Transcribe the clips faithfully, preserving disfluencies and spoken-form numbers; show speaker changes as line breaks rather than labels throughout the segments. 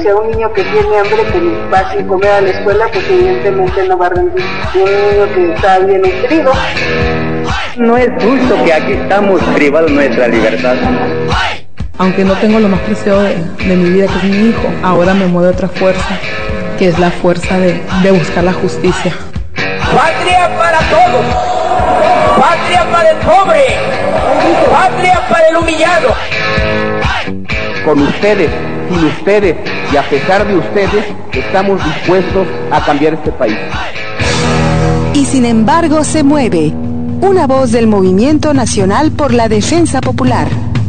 decía, un niño que tiene hambre, que va sin comer a la escuela, pues evidentemente no va a rendir. Y un niño que está bien nutrido.
No es justo que aquí estamos privados de nuestra libertad.
Aunque no tengo lo más preciado de, de mi vida, que es mi hijo, ahora me mueve otra fuerza, que es la fuerza de, de buscar la justicia.
Patria para todos, patria para el pobre, patria para el humillado.
Con ustedes, sin ustedes y a pesar de ustedes, estamos dispuestos a cambiar este país.
Y sin embargo se mueve, una voz del Movimiento Nacional por la Defensa Popular.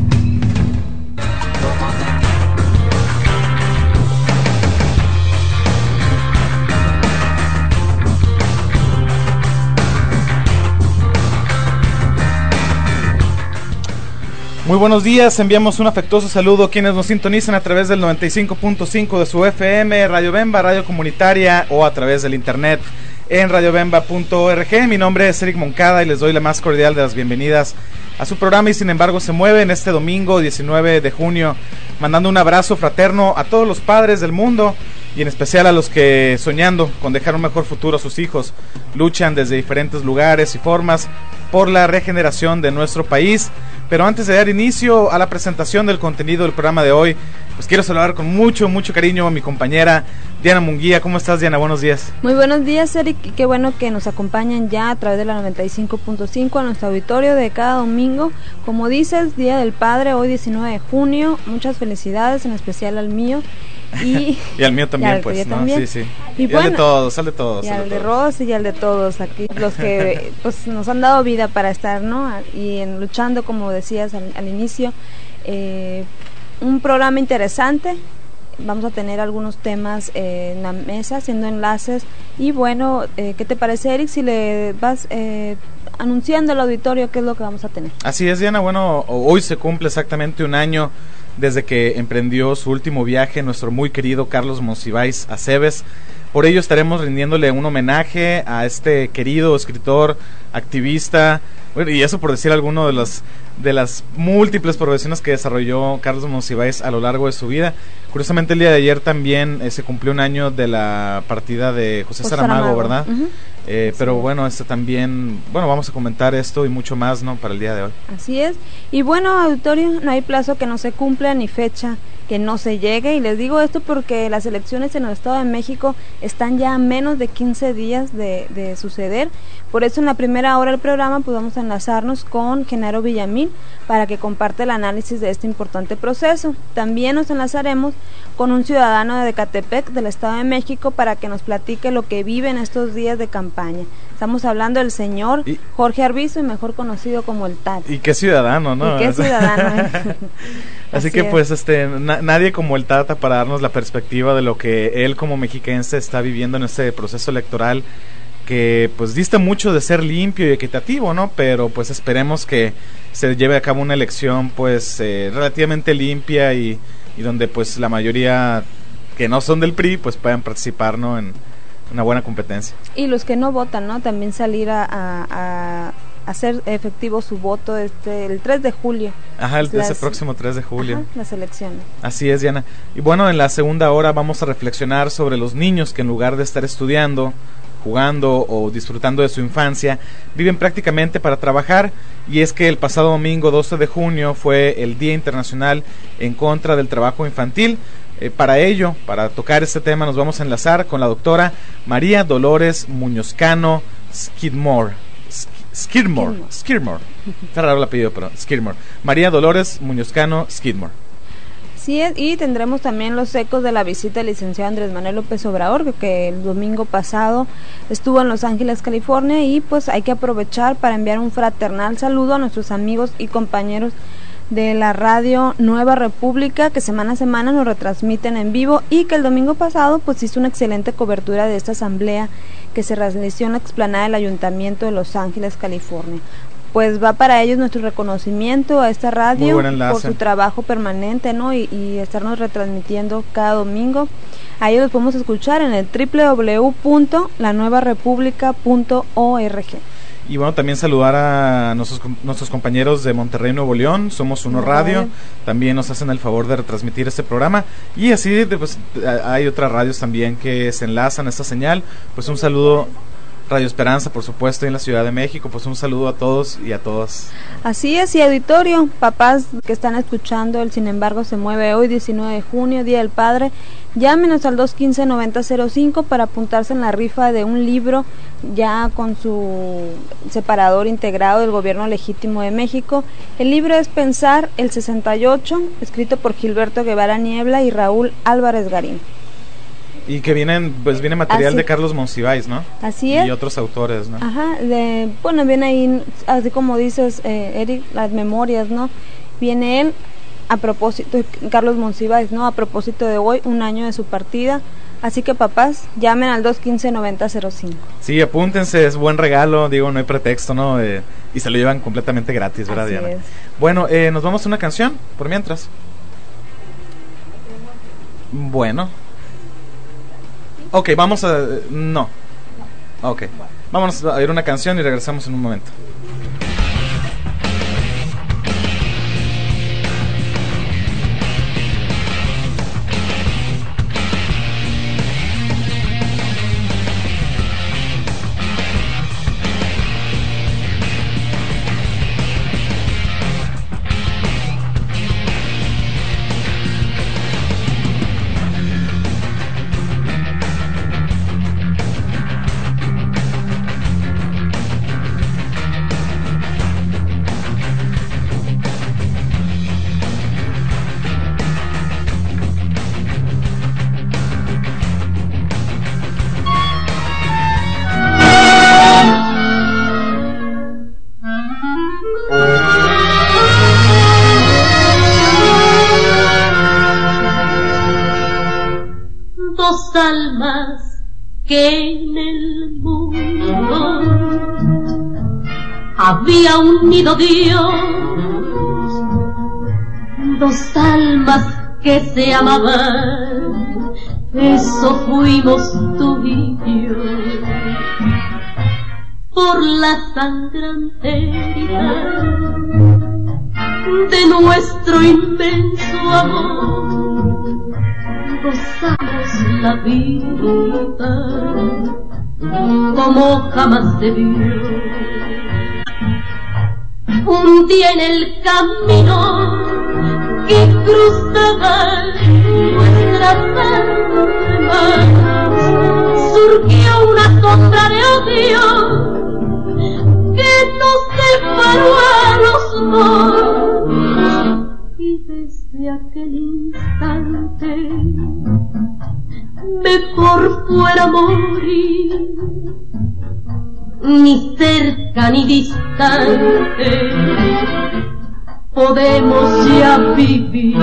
Muy buenos días, enviamos un afectuoso saludo a quienes nos sintonizan a través del noventa y cinco punto cinco de su F M, Radio Bemba, radio comunitaria, o a través del internet en radio bemba punto org. Mi nombre es Eric Moncada y les doy la más cordial de las bienvenidas a su programa Y Sin Embargo Se Mueve en este domingo diecinueve de junio, mandando un abrazo fraterno a todos los padres del mundo y en especial a los que, soñando con dejar un mejor futuro a sus hijos, luchan desde diferentes lugares y formas por la regeneración de nuestro país. Pero antes de dar inicio a la presentación del contenido del programa de hoy, pues quiero saludar con mucho, mucho cariño a mi compañera Diana Munguía. ¿Cómo estás, Diana? Buenos días.
Muy buenos días, Eric, y qué bueno que nos acompañan ya a través de la noventa y cinco punto cinco a nuestro auditorio de cada domingo. Como dices, Día del Padre, hoy diecinueve de junio, muchas felicidades, en especial al mío. Y,
y al mío también, pues, ¿no?
También.
Sí, sí.
Y,
y
bueno,
al de todos, al de todos.
Y
al
al
de,
de
todos.
Rosy y al de todos, aquí los que pues nos han dado vida para estar, ¿no? Y en, luchando, como decías al, al inicio, eh, un programa interesante. Vamos a tener algunos temas eh, en la mesa, haciendo enlaces. Y bueno, eh, ¿qué te parece, Eric, si le vas eh, anunciando al auditorio qué es lo que vamos a tener?
Así es, Diana. Bueno, hoy se cumple exactamente un año desde que emprendió su último viaje nuestro muy querido Carlos Monsiváis Aceves. Por ello estaremos rindiéndole un homenaje a este querido escritor, activista, bueno, y eso por decir alguno de los de las múltiples profesiones que desarrolló Carlos Monsiváis a lo largo de su vida. Curiosamente el día de ayer también eh, se cumplió un año de la partida de José, José Saramago, Saramago, ¿verdad? Uh-huh. Eh, sí. Pero bueno, este también, bueno, vamos a comentar esto y mucho más, ¿no?, para el día de hoy.
Así es. Y bueno, auditorio, no hay plazo que no se cumpla ni fecha que no se llegue, y les digo esto porque las elecciones en el Estado de México están ya a menos de quince días de, de suceder. Por eso en la primera hora del programa pues vamos a enlazarnos con Genaro Villamil para que comparte el análisis de este importante proceso. También nos enlazaremos con un ciudadano de Ecatepec, del Estado de México, para que nos platique lo que vive en estos días de campaña. Estamos hablando del señor y, Jorge Arvizu, mejor conocido como el Tata.
Y qué ciudadano, ¿no?
Y qué ciudadano, ¿eh?
Así, Así que es. pues este na- nadie como el Tata para darnos la perspectiva de lo que él como mexiquense está viviendo en este proceso electoral, que pues dista mucho de ser limpio y equitativo, ¿no? Pero pues esperemos que se lleve a cabo una elección pues eh, relativamente limpia y, y donde pues la mayoría que no son del P R I pues puedan participar, ¿no?, en una buena competencia.
Y los que no votan, ¿no?, también salir a, a, a hacer efectivo su voto este el tres de julio.
Ajá, el las, ese próximo tres de julio.
Ajá, las elecciones.
Así es, Diana. Y bueno, en la segunda hora vamos a reflexionar sobre los niños que en lugar de estar estudiando, jugando o disfrutando de su infancia, viven prácticamente para trabajar. Y es que el pasado domingo doce de junio fue el Día Internacional en contra del trabajo infantil. Eh, para ello, para tocar este tema, nos vamos a enlazar con la doctora María Dolores Muñozcano Skidmore. Skidmore, Skidmore. Está raro el apellido, pero Skidmore. María Dolores Muñozcano Skidmore.
Sí, y tendremos también los ecos de la visita del licenciado Andrés Manuel López Obrador, que el domingo pasado estuvo en Los Ángeles, California, y pues hay que aprovechar para enviar un fraternal saludo a nuestros amigos y compañeros de la radio Nueva República, que semana a semana nos retransmiten en vivo, y que el domingo pasado pues hizo una excelente cobertura de esta asamblea que se realizó en la explanada del Ayuntamiento de Los Ángeles, California. pues va para ellos nuestro reconocimiento a esta radio por su trabajo permanente, ¿no? Y, y estarnos retransmitiendo cada domingo. A ellos los podemos escuchar en el doble u doble u doble u punto la nueva república punto org.
Y bueno, también saludar a nuestros, nuestros compañeros de Monterrey, Nuevo León, Somos Uno Radio, Radio, también nos hacen el favor de retransmitir este programa, y así pues, hay otras radios también que se enlazan a esta señal. Pues un saludo, Radio Esperanza, por supuesto, en la Ciudad de México. Pues un saludo a todos y a todas.
Así es, y auditorio, papás que están escuchando el Sin embargo se mueve hoy, diecinueve de junio, Día del Padre, llámenos al dos uno cinco, nueve cero cero cinco para apuntarse en la rifa de un libro ya con su separador integrado del Gobierno Legítimo de México. El libro es Pensar el sesenta y ocho, escrito por Gilberto Guevara Niebla y Raúl Álvarez Garín.
Y que vienen, pues viene material así de Carlos Monsiváis, ¿no?
Así es.
Y otros autores, ¿no?
Ajá, de, bueno, viene ahí, así como dices, eh, Eric, las memorias, ¿no? Viene él a propósito, Carlos Monsiváis, ¿no? A propósito de hoy, un año de su partida. Así que papás, llamen al dos uno cinco, nueve cero cero cinco.
Sí, apúntense, es buen regalo, digo, no hay pretexto, ¿no? Eh, y se lo llevan completamente gratis, ¿verdad,
así
Diana?
Es.
Bueno, eh, nos vamos a una canción, por mientras. Bueno. Ok, vamos a... No. Ok. Vamos a oír una canción y regresamos en un momento.
Que en el mundo había unido Dios dos almas que se amaban, eso fuimos tú y yo. Por la sangre herida de nuestro inmenso amor, gozamos la vida como jamás se vio. Un día en el camino que cruzaba nuestras almas surgió una sombra de odio que nos separó a los dos, y desde aquel instante mejor fuera morir, ni cerca ni distante podemos ya vivir.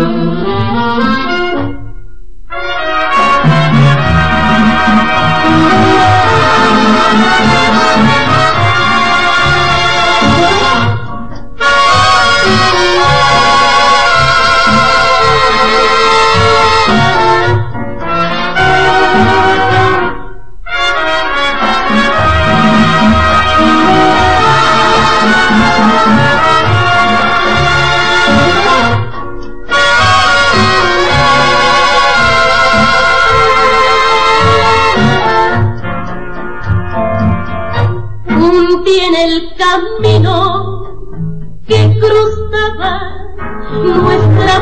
Camino que cruzaba nuestras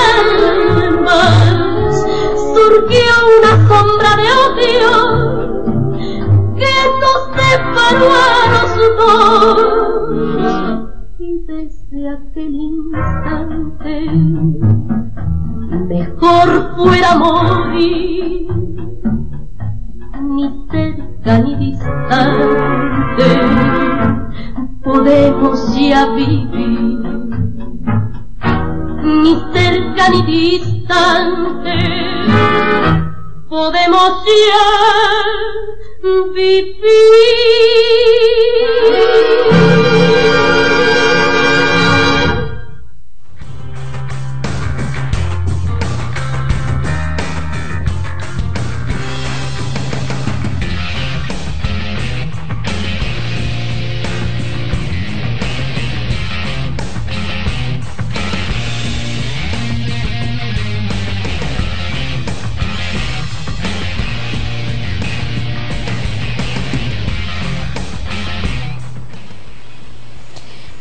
almas surgió una sombra de odio que nos separó a los dos, y desde aquel instante mejor fuera morir, ni cerca ni distante podemos ya vivir, ni cerca ni distante podemos ya vivir.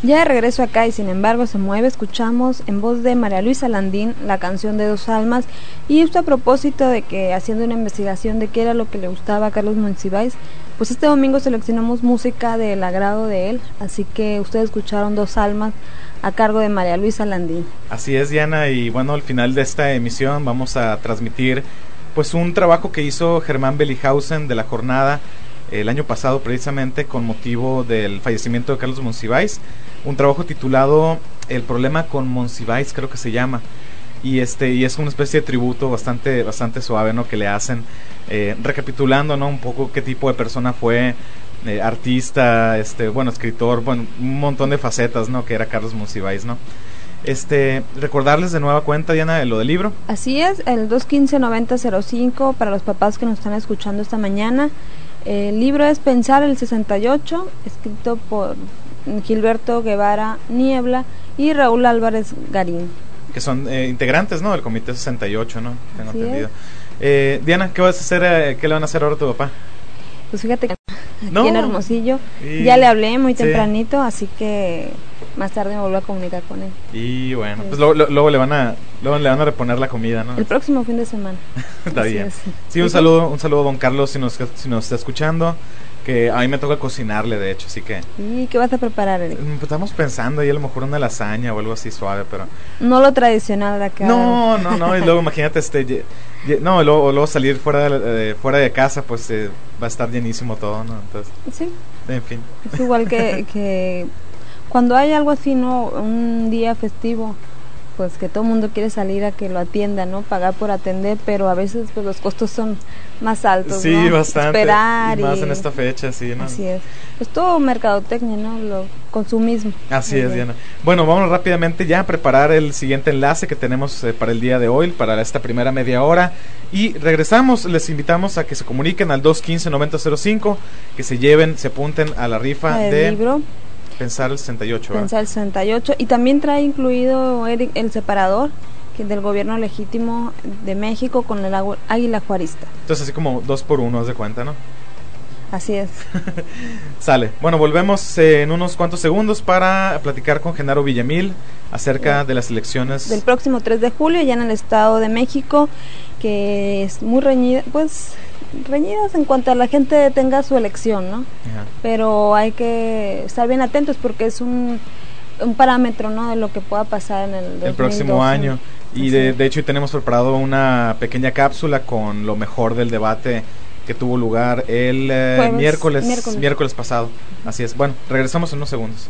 Ya de regreso acá y sin embargo se mueve, escuchamos en voz de María Luisa Landín la canción de Dos Almas, y esto a propósito de que haciendo una investigación de qué era lo que le gustaba a Carlos Monsiváis, pues este domingo seleccionamos música del agrado de él, así que ustedes escucharon Dos Almas a cargo de María Luisa Landín.
Así es, Diana, y bueno, al final de esta emisión vamos a transmitir pues un trabajo que hizo Germán Bellinghausen de la jornada el año pasado, precisamente con motivo del fallecimiento de Carlos Monsiváis, un trabajo titulado El problema con Monsiváis, creo que se llama, y este y es una especie de tributo bastante bastante suave, ¿no?, que le hacen, eh, recapitulando, ¿no?, un poco qué tipo de persona fue, eh, artista, este bueno, escritor, bueno, un montón de facetas, ¿no?, que era Carlos Monsiváis, ¿no? Este, recordarles de nueva cuenta, Diana, lo del libro.
Así es, el dos uno cinco, nueve cero cero cinco para los papás que nos están escuchando esta mañana. El libro es Pensar el sesenta y ocho, escrito por Gilberto Guevara Niebla y Raúl Álvarez Garín,
que son eh, integrantes, ¿no?, del Comité sesenta y ocho, ¿no? Tengo Así entendido. Eh, Diana, ¿qué vas a hacer? Eh, ¿Qué le van a hacer ahora a tu papá?
Pues fíjate que
no.
aquí en Hermosillo y... ya le hablé muy tempranito, sí. Así que más tarde me vuelvo a comunicar con él.
Y bueno, sí. pues luego, luego le van a luego le van a reponer la comida, ¿no?
El próximo fin de semana.
Está Así bien. Es. Sí, un saludo, un saludo a don Carlos si nos si nos está escuchando, que a mí me toca cocinarle, de hecho, así que...
¿Y qué vas a preparar, Eric?
Pues estamos pensando ahí a lo mejor una lasaña o algo así suave, pero...
No lo tradicional de acá.
No, no, no, y luego imagínate, este... No, y luego, luego salir fuera de, eh, fuera de casa, pues eh, va a estar llenísimo todo, ¿no? Entonces...
Sí.
En fin.
Es igual que, que cuando hay algo así, ¿no?, un día festivo, pues que todo el mundo quiere salir a que lo atienda, ¿no?, pagar por atender, pero a veces pues los costos son más altos,
sí,
¿no?
Bastante.
Esperar
y más
y...
en esta fecha, sí, ¿no?
Así es. Pues todo mercadotecnia, ¿no?, lo consumismo.
Así es, Diana. Bueno, vamos rápidamente ya a preparar el siguiente enlace que tenemos eh, para el día de hoy, para esta primera media hora, y regresamos. Les invitamos a que se comuniquen al dos uno cinco, nueve cero cero cinco, que se lleven, se apunten a la rifa
el
de
libro
Pensar el sesenta y ocho, ¿verdad?
Pensar el sesenta y ocho, y también trae incluido Eric, el separador, que del gobierno legítimo de México con el águila juarista.
Entonces así como dos por uno, haz de cuenta, ¿no?
Así es.
Sale. Bueno, volvemos eh, en unos cuantos segundos para platicar con Genaro Villamil acerca sí. de las elecciones
del próximo tres de julio ya en el Estado de México, que es muy reñida, pues reñidas en cuanto a la gente tenga su elección, ¿no? Ajá. Pero hay que estar bien atentos porque es un un parámetro, ¿no?, de lo que pueda pasar en el, dos mil doce,
el próximo año. Y de, de hecho tenemos preparado una pequeña cápsula con lo mejor del debate que tuvo lugar el eh, Jueves, miércoles, miércoles miércoles pasado. Así es. Bueno, regresamos en unos segundos.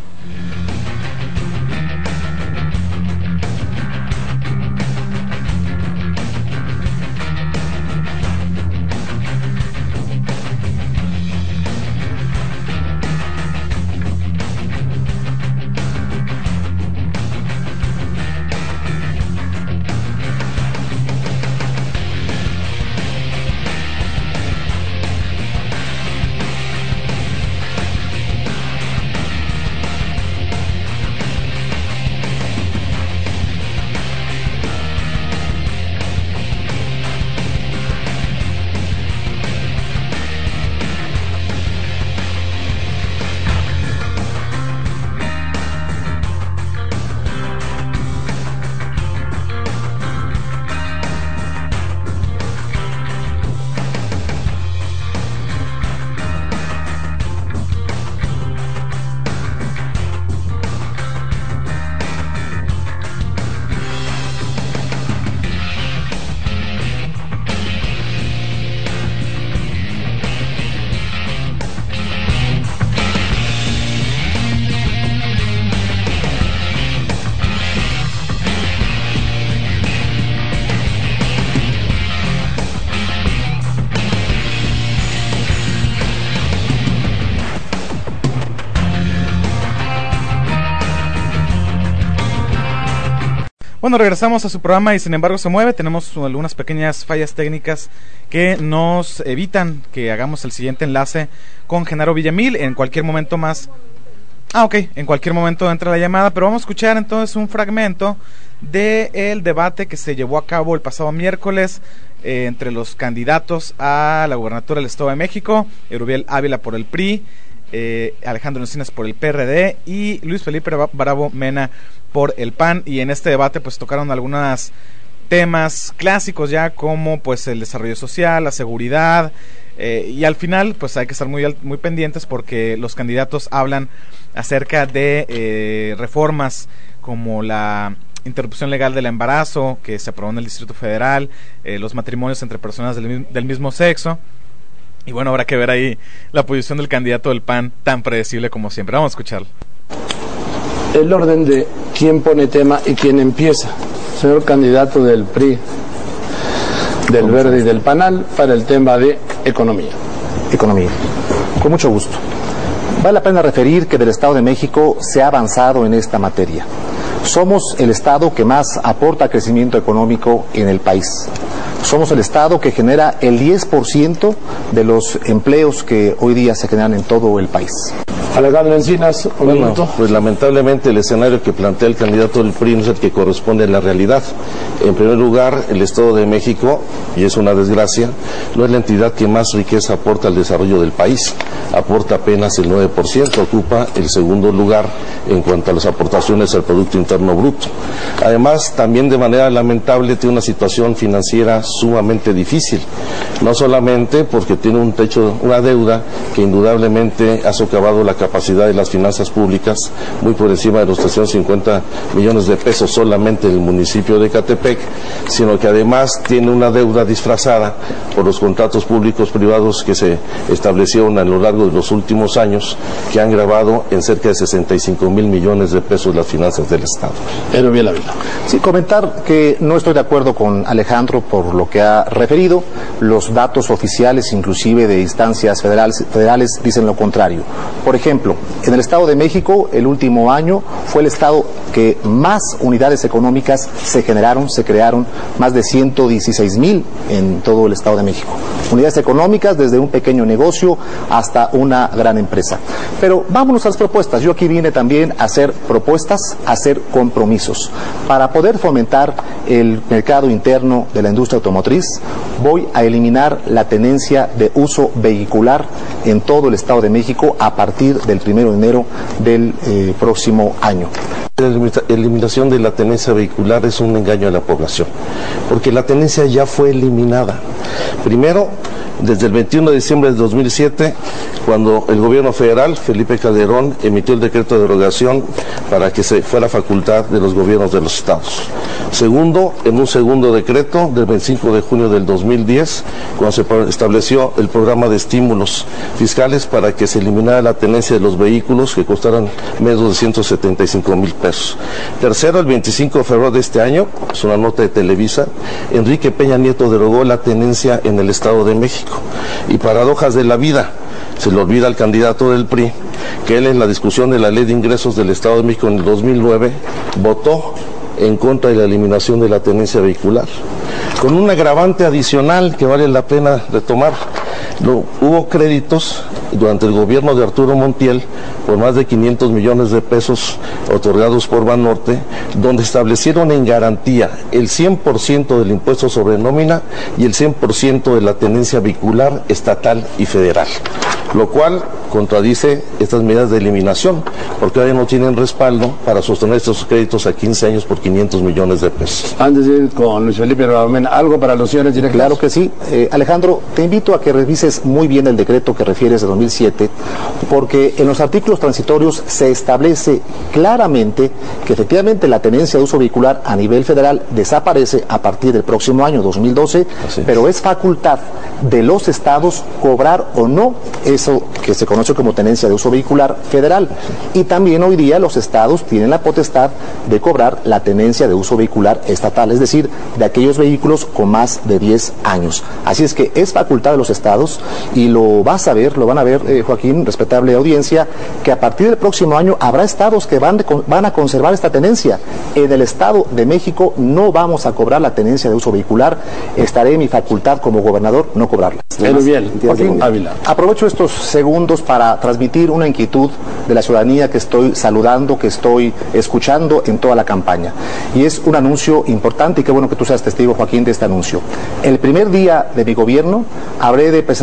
Bueno, regresamos a su programa y sin embargo se mueve. Tenemos algunas pequeñas fallas técnicas que nos evitan que hagamos el siguiente enlace con Genaro Villamil. En cualquier momento más... Ah, ok, en cualquier momento entra la llamada, pero vamos a escuchar entonces un fragmento del debate que se llevó a cabo el pasado miércoles eh, entre los candidatos a la gubernatura del Estado de México, Erubiel Ávila por el P R I, eh, Alejandro Encinas por el P R D y Luis Felipe Bravo Mena por el P A N. Y en este debate pues tocaron algunos temas clásicos ya, como pues el desarrollo social, la seguridad, eh, y al final pues hay que estar muy, muy pendientes porque los candidatos hablan acerca de eh, reformas como la interrupción legal del embarazo que se aprobó en el Distrito Federal, eh, los matrimonios entre personas del, del mismo sexo. Y bueno, habrá que ver ahí la posición del candidato del P A N, tan predecible como siempre. Vamos a escucharlo.
El orden de quién pone tema y quién empieza. Señor candidato del P R I, del Verde y del Panal, para el tema de economía.
Economía. Con mucho gusto. Vale la pena referir que del Estado de México se ha avanzado en esta materia. Somos el Estado que más aporta crecimiento económico en el país. Somos el Estado que genera el diez por ciento de los empleos que hoy día se generan en todo el país.
Alejandro Encinas, un
bueno,
minuto.
Pues lamentablemente el escenario que plantea el candidato del P R I no es el que corresponde a la realidad. En primer lugar, el Estado de México, y es una desgracia, no es la entidad que más riqueza aporta al desarrollo del país. Aporta apenas el nueve por ciento, ocupa el segundo lugar en cuanto a las aportaciones al Producto Interno Bruto. Además, también de manera lamentable tiene una situación financiera sumamente difícil, no solamente porque tiene un techo, una deuda que indudablemente ha socavado la capacidad de las finanzas públicas, muy por encima de los trescientos cincuenta millones de pesos solamente en el municipio de Ecatepec, sino que además tiene una deuda disfrazada por los contratos públicos privados que se establecieron a lo largo de los últimos años, que han gravado en cerca de sesenta y cinco mil millones de pesos las finanzas del Estado.
Pero bien la vida.
Sí, comentar que no estoy de acuerdo con Alejandro por lo que ha referido. Los datos oficiales, inclusive de instancias federales, federales dicen lo contrario. Por ejemplo, en el Estado de México, el último año fue el Estado que más unidades económicas se generaron, se crearon, más de ciento dieciséis mil en todo el Estado de México. Unidades económicas desde un pequeño negocio hasta una gran empresa. Pero vámonos a las propuestas. Yo aquí vine también a hacer propuestas, a hacer compromisos. Para poder fomentar el mercado interno de la industria automotriz, voy a eliminar la tenencia de uso vehicular en todo el Estado de México a partir del primero de enero del eh, próximo año.
La eliminación de la tenencia vehicular es un engaño a la población, porque la tenencia ya fue eliminada. Primero, desde el veintiuno de diciembre de dos mil siete, cuando el gobierno federal, Felipe Calderón, emitió el decreto de derogación para que se fuera facultad de los gobiernos de los estados. Segundo, en un segundo decreto del veinticinco de junio del dos mil diez, cuando se estableció el programa de estímulos fiscales para que se eliminara la tenencia de los vehículos que costaran menos de ciento setenta y cinco mil pesos. Tercero, el veinticinco de febrero de este año, es una nota de Televisa, Enrique Peña Nieto derogó la tenencia en el Estado de México. Y paradojas de la vida, se le olvida al candidato del P R I que él en la discusión de la Ley de Ingresos del Estado de México en el dos mil nueve votó en contra de la eliminación de la tenencia vehicular, con un agravante adicional que vale la pena retomar. No, hubo créditos durante el gobierno de Arturo Montiel por más de quinientos millones de pesos otorgados por Banorte, donde establecieron en garantía el cien por ciento del impuesto sobre nómina y el cien por ciento de la tenencia vehicular estatal y federal, lo cual contradice estas medidas de eliminación, porque ahora no tienen respaldo para sostener estos créditos a quince años por quinientos millones de pesos.
Antes de ir con Luis Felipe Raúl, ¿algo para los señores directores?
Claro que sí. Eh, Alejandro, te invito a que revises muy bien el decreto que refieres de dos mil siete, porque en los artículos transitorios se establece claramente que efectivamente la tenencia de uso vehicular a nivel federal desaparece a partir del próximo año dos mil doce, pero es facultad de los estados cobrar o no eso que se conoce como tenencia de uso vehicular federal. Y también hoy día los estados tienen la potestad de cobrar la tenencia de uso vehicular estatal, es decir, de aquellos vehículos con más de diez años. Así es que es facultad de los estados y lo vas a ver, lo van a ver, eh, Joaquín, respetable audiencia, que a partir del próximo año habrá estados que van, de, van a conservar esta tenencia. En el Estado de México no vamos a cobrar la tenencia de uso vehicular. Estaré en mi facultad como gobernador no cobrarla.
Muy bien, Joaquín Ávila.
Aprovecho estos segundos para transmitir una inquietud de la ciudadanía que estoy saludando, que estoy escuchando en toda la campaña. Y es un anuncio importante y qué bueno que tú seas testigo, Joaquín, de este anuncio. El primer día de mi gobierno habré de presentar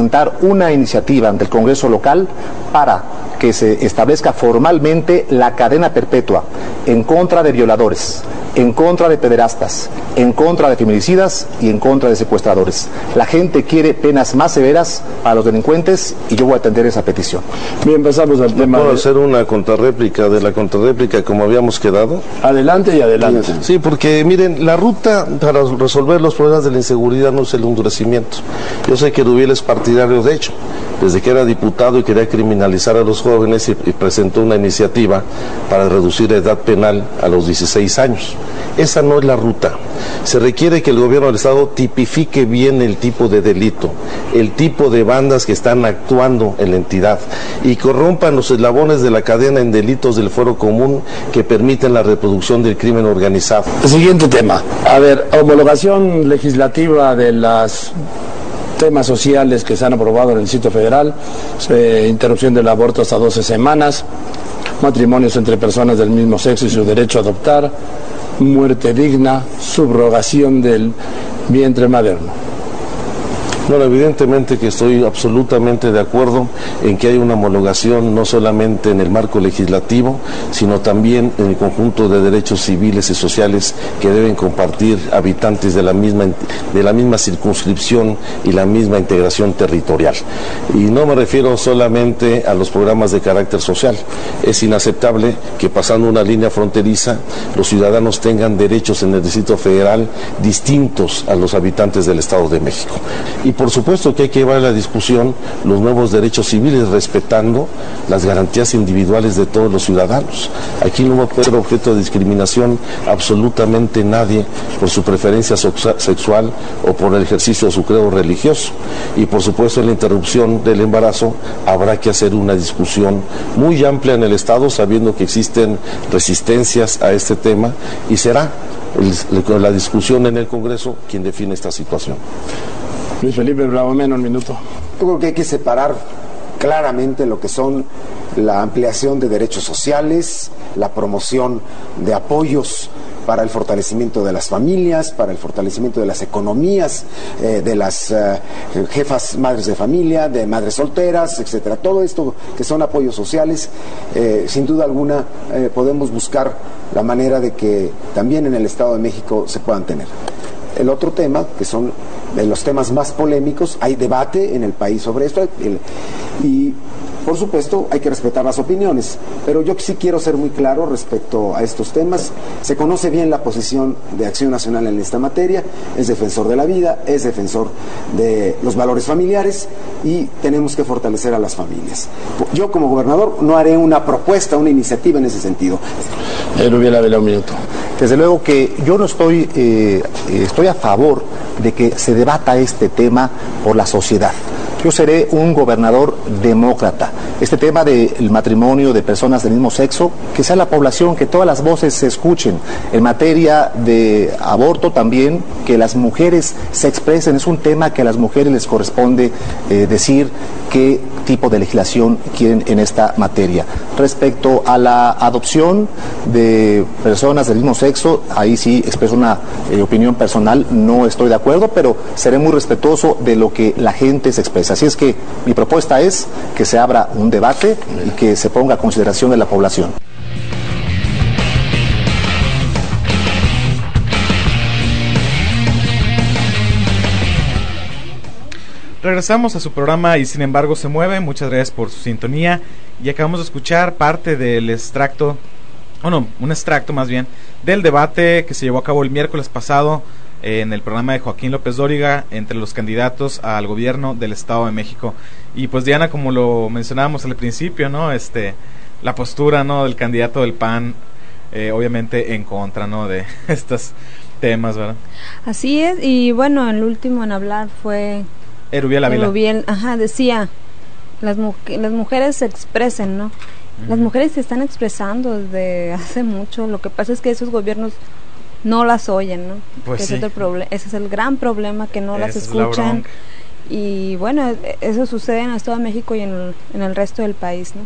presentar una iniciativa ante el Congreso local para que se establezca formalmente la cadena perpetua en contra de violadores, en contra de pederastas, en contra de feminicidas y en contra de secuestradores. La gente quiere penas más severas para los delincuentes y yo voy a atender esa petición.
Bien, pasamos al tema. ¿Puedo de... hacer una contrarréplica de la contrarréplica como habíamos quedado?
Adelante y adelante.
Sí, porque miren, la ruta para resolver los problemas de la inseguridad no es el endurecimiento. Yo sé que Rubiel es partidario de hecho. Desde que era diputado y quería criminalizar a los jóvenes y, y presentó una iniciativa para reducir la edad penal a los dieciséis años. Esa no es la ruta. Se requiere que el gobierno del Estado tipifique bien el tipo de delito, el tipo de bandas que están actuando en la entidad y corrompan los eslabones de la cadena en delitos del fuero común que permiten la reproducción del crimen organizado.
El siguiente tema. A ver, homologación legislativa de las temas sociales que se han aprobado en el Distrito Federal, eh, interrupción del aborto hasta doce semanas, matrimonios entre personas del mismo sexo y su derecho a adoptar, muerte digna, subrogación del vientre materno.
Bueno, evidentemente que estoy absolutamente de acuerdo en que hay una homologación no solamente en el marco legislativo, sino también en el conjunto de derechos civiles y sociales que deben compartir habitantes de la misma, de la misma circunscripción y la misma integración territorial. Y no me refiero solamente a los programas de carácter social. Es inaceptable que pasando una línea fronteriza los ciudadanos tengan derechos en el Distrito Federal distintos a los habitantes del Estado de México. Y por supuesto que hay que llevar a la discusión los nuevos derechos civiles respetando las garantías individuales de todos los ciudadanos. Aquí no puede ser objeto de discriminación absolutamente nadie por su preferencia sexual o por el ejercicio de su credo religioso. Y por supuesto en la interrupción del embarazo habrá que hacer una discusión muy amplia en el Estado, sabiendo que existen resistencias a este tema y será el, la discusión en el Congreso quien define esta situación.
Luis Felipe Bravo Meno, un minuto.
Yo creo que hay que separar claramente lo que son la ampliación de derechos sociales, la promoción de apoyos para el fortalecimiento de las familias, para el fortalecimiento de las economías, eh, de las eh, jefas madres de familia, de madres solteras, etcétera. Todo esto que son apoyos sociales, eh, sin duda alguna eh, podemos buscar la manera de que también en el Estado de México se puedan tener. El otro tema, que son de los temas más polémicos, hay debate en el país sobre esto el, y por supuesto hay que respetar las opiniones, pero yo sí quiero ser muy claro respecto a estos temas. Se conoce bien la posición de Acción Nacional en esta materia, es defensor de la vida, es defensor de los valores familiares y tenemos que fortalecer a las familias. Yo como gobernador no haré una propuesta, una iniciativa en ese sentido.
Rubiel Ávila, un minuto.
Desde luego que yo no estoy, eh, estoy a favor de que se debata este tema por la sociedad. Yo seré un gobernador demócrata. Este tema del matrimonio de personas del mismo sexo, que sea la población, que todas las voces se escuchen. En materia de aborto también, que las mujeres se expresen. Es un tema que a las mujeres les corresponde eh, decir qué tipo de legislación quieren en esta materia. Respecto a la adopción de personas del mismo sexo, ahí sí expreso una eh, opinión personal, no estoy de acuerdo, pero seré muy respetuoso de lo que la gente se expresa. Así es que mi propuesta es que se abra un debate y que se ponga a consideración de la población.
Regresamos a su programa Y Sin Embargo Se Mueve. Muchas gracias por su sintonía. Y acabamos de escuchar parte del extracto, o no, un extracto más bien, del debate que se llevó a cabo el miércoles pasado eh, en el programa de Joaquín López Dóriga entre los candidatos al gobierno del Estado de México. Y pues Diana, como lo mencionábamos al principio, ¿no? Este, la postura, ¿no?, del candidato del P A N, eh, obviamente en contra, ¿no?, de estos temas, ¿verdad?
Así es, y bueno, el último en hablar fue
Rubiel Ávila.
Rubiel, ajá, decía, las, mu las mujeres se expresen, ¿no? Uh-huh. Las mujeres se están expresando desde hace mucho, lo que pasa es que esos gobiernos no las oyen, ¿no?
Pues sí.
Ese es el ese es el gran problema, que no
Esa
las
es
escuchan. Y bueno, eso sucede en el Estado de México y en el, en el resto del país, ¿no?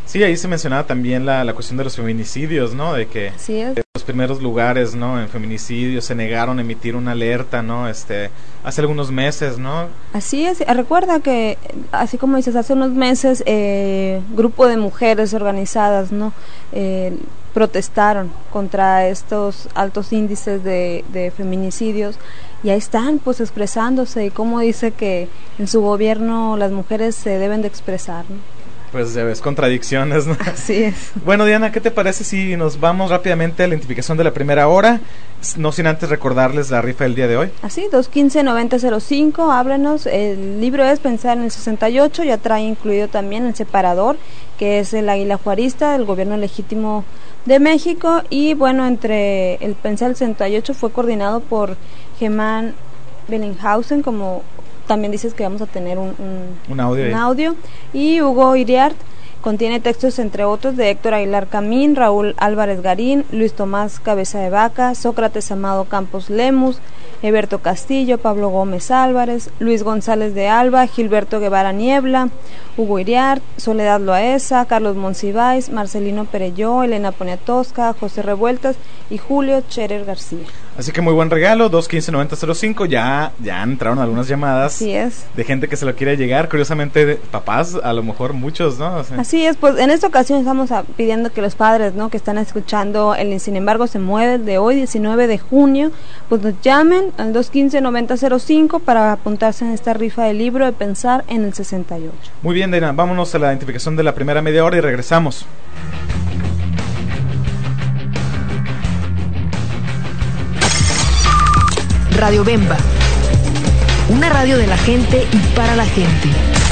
Sí, ahí se mencionaba también la, la cuestión de los feminicidios, ¿no? De que
Así es.
los primeros lugares, ¿no? En feminicidios se negaron a emitir una alerta, ¿no? Este, hace algunos meses, ¿no?
Así es. Recuerda que, así como dices, hace unos meses, eh, grupo de mujeres organizadas, ¿no? Eh, protestaron contra estos altos índices de, de feminicidios y ahí están pues expresándose y como dice que en su gobierno las mujeres se deben de expresar, ¿no?
Pues ya ves, contradicciones, ¿no?
Así es.
Bueno, Diana, ¿qué te parece si nos vamos rápidamente a la identificación de la primera hora? No sin antes recordarles la rifa del día de hoy.
Así, dos quince, noventa cero cinco, háblenos. El libro es Pensar en el sesenta y ocho, ya trae incluido también el separador, que es el águila juarista del gobierno legítimo de México. Y bueno, entre el Pensar en el sesenta y ocho fue coordinado por Germán Bellinghausen, como también dices que vamos a tener un, un,
un, audio,
un audio, y Hugo Iriart. Contiene textos, entre otros, de Héctor Aguilar Camín, Raúl Álvarez Garín, Luis Tomás Cabeza de Vaca, Sócrates Amado Campos Lemus, Eberto Castillo, Pablo Gómez Álvarez, Luis González de Alba, Gilberto Guevara Niebla, Hugo Iriart, Soledad Loaesa, Carlos Monsiváis, Marcelino Perelló, Elena Poniatowska, José Revueltas y Julio Scherer García.
Así que muy buen regalo, dos quince, noventa cero cinco, ya, ya entraron algunas llamadas.
Así es.
De gente que se lo quiere llegar, curiosamente de papás, a lo mejor muchos, ¿no? O sea,
así es, pues en esta ocasión estamos a, pidiendo que los padres, ¿no? Que están escuchando el Sin embargo se mueve de hoy, diecinueve de junio, pues nos llamen al dos quince, noventa cero cinco para apuntarse en esta rifa del libro de Pensar en el sesenta y ocho.
Muy bien, Diana, vámonos a la identificación de la primera media hora y regresamos.
Radio Bemba, una radio de la gente y para la gente.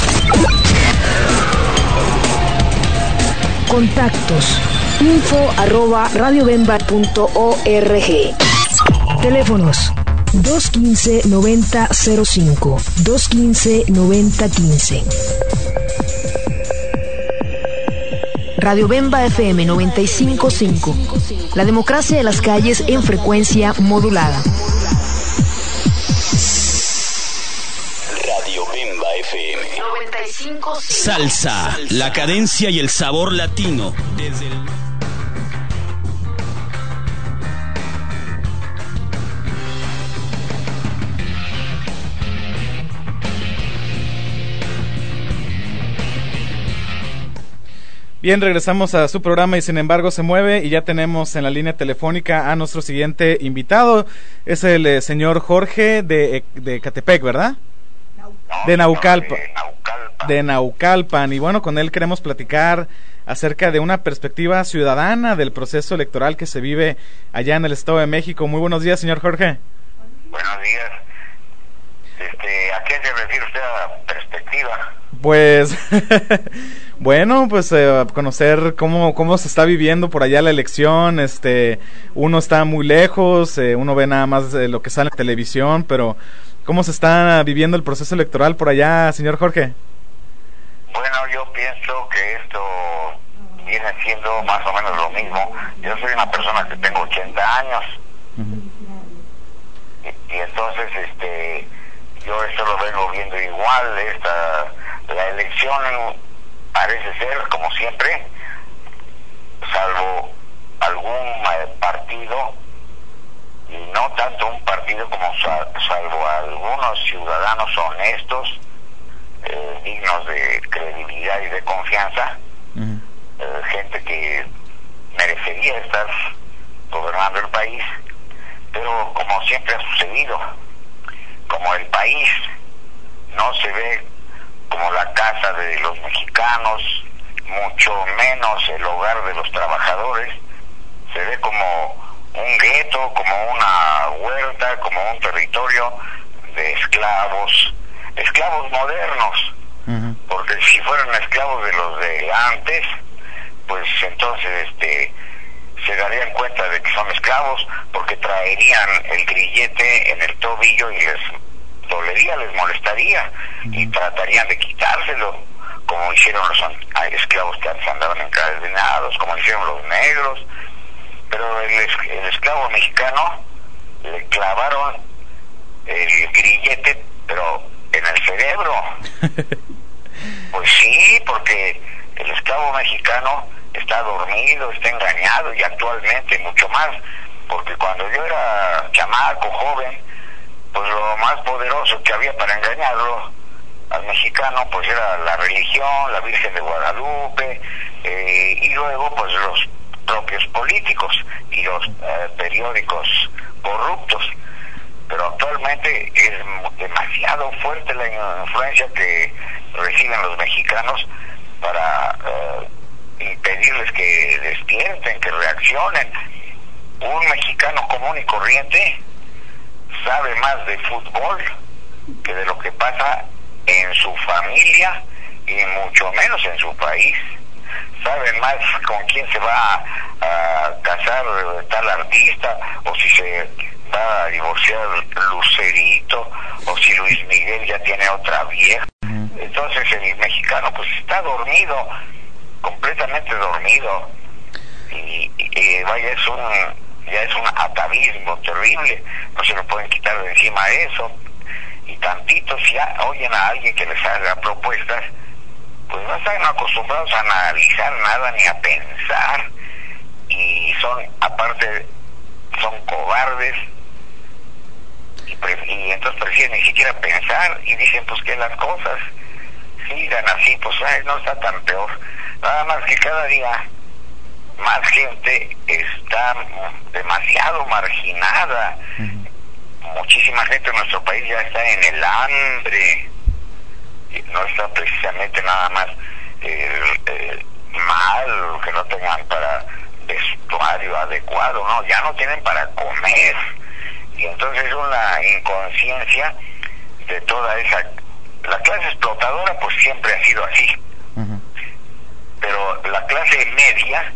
Contactos, info arroba radiobemba punto org. Teléfonos dos quince, noventa cero cinco, dos quince, noventa quince. Radio Bemba F M noventa y cinco punto cinco. La democracia de las calles en frecuencia modulada.
noventa y cinco punto cinco. Salsa, la cadencia y el sabor latino. Desde el...
Bien, regresamos a su programa y Sin embargo se mueve y ya tenemos en la línea telefónica a nuestro siguiente invitado. Es el eh, señor Jorge de, de Catepec, ¿verdad? De Naucalpan.
De Naucalpan.
De Naucalpan. Y bueno, con él queremos platicar acerca de una perspectiva ciudadana del proceso electoral que se vive allá en el Estado de México. Muy buenos días, señor Jorge.
Buenos días. Este, ¿a qué se refiere usted a la perspectiva?
Pues, bueno, pues eh, conocer cómo cómo se está viviendo por allá la elección. Este, uno está muy lejos, eh, uno ve nada más eh, lo que sale en televisión, pero ¿cómo se está viviendo el proceso electoral por allá, señor Jorge?
Bueno, yo pienso que esto viene siendo más o menos lo mismo. Yo soy una persona que tengo ochenta años. Uh-huh. y, y entonces, este, yo esto lo vengo viendo igual. Esta, la elección parece ser, como siempre, salvo algún partido, y no tanto un partido como sal, salvo algunos ciudadanos honestos, eh, dignos de credibilidad y de confianza, uh-huh. eh, gente que merecería estar gobernando el país, pero como siempre ha sucedido, como el país no se ve como la casa de los mexicanos, mucho menos el hogar de los trabajadores, se ve como un gueto, como una huerta, como un territorio de esclavos, esclavos modernos, uh-huh. porque si fueran esclavos de los de antes, pues entonces este se darían cuenta de que son esclavos, porque traerían el grillete en el tobillo y les dolería, les molestaría, uh-huh. y tratarían de quitárselo, como hicieron los esclavos que antes andaban encadenados, como hicieron los negros. Pero el, el esclavo mexicano le clavaron el grillete, pero en el cerebro. Pues sí, porque El esclavo mexicano está dormido, está engañado, y actualmente mucho más, porque cuando yo era chamaco, joven, pues lo más poderoso que había para engañarlo al mexicano pues era la religión, la Virgen de Guadalupe, eh, y luego pues los propios políticos y los eh, periódicos corruptos. Pero actualmente es demasiado fuerte la influencia que reciben los mexicanos para eh, impedirles que despierten, que reaccionen. Un mexicano común y corriente sabe más de fútbol que de lo que pasa en su familia y mucho menos en su país. Saben más con quién se va a, a casar tal artista, o si se va a divorciar Lucerito, o si Luis Miguel ya tiene otra vieja. Entonces el mexicano pues está dormido, completamente dormido, y, y, y vaya, es un ya es un atavismo terrible, no se lo pueden quitar de encima eso. Y tantito si a, oyen a alguien que les haga propuestas, pues no están acostumbrados a analizar nada ni a pensar, y son, aparte, son cobardes, y, pre, y entonces prefieren ni siquiera pensar, y dicen pues que las cosas sigan así, pues ay, no está tan peor. Nada más que cada día más gente está demasiado marginada. Uh-huh. Muchísima gente en nuestro país ya está en el hambre, no está precisamente nada más eh, eh, mal que no tengan para vestuario adecuado, no, ya no tienen para comer, y entonces es una inconsciencia de toda esa, la clase explotadora pues siempre ha sido así. Uh-huh. Pero la clase media,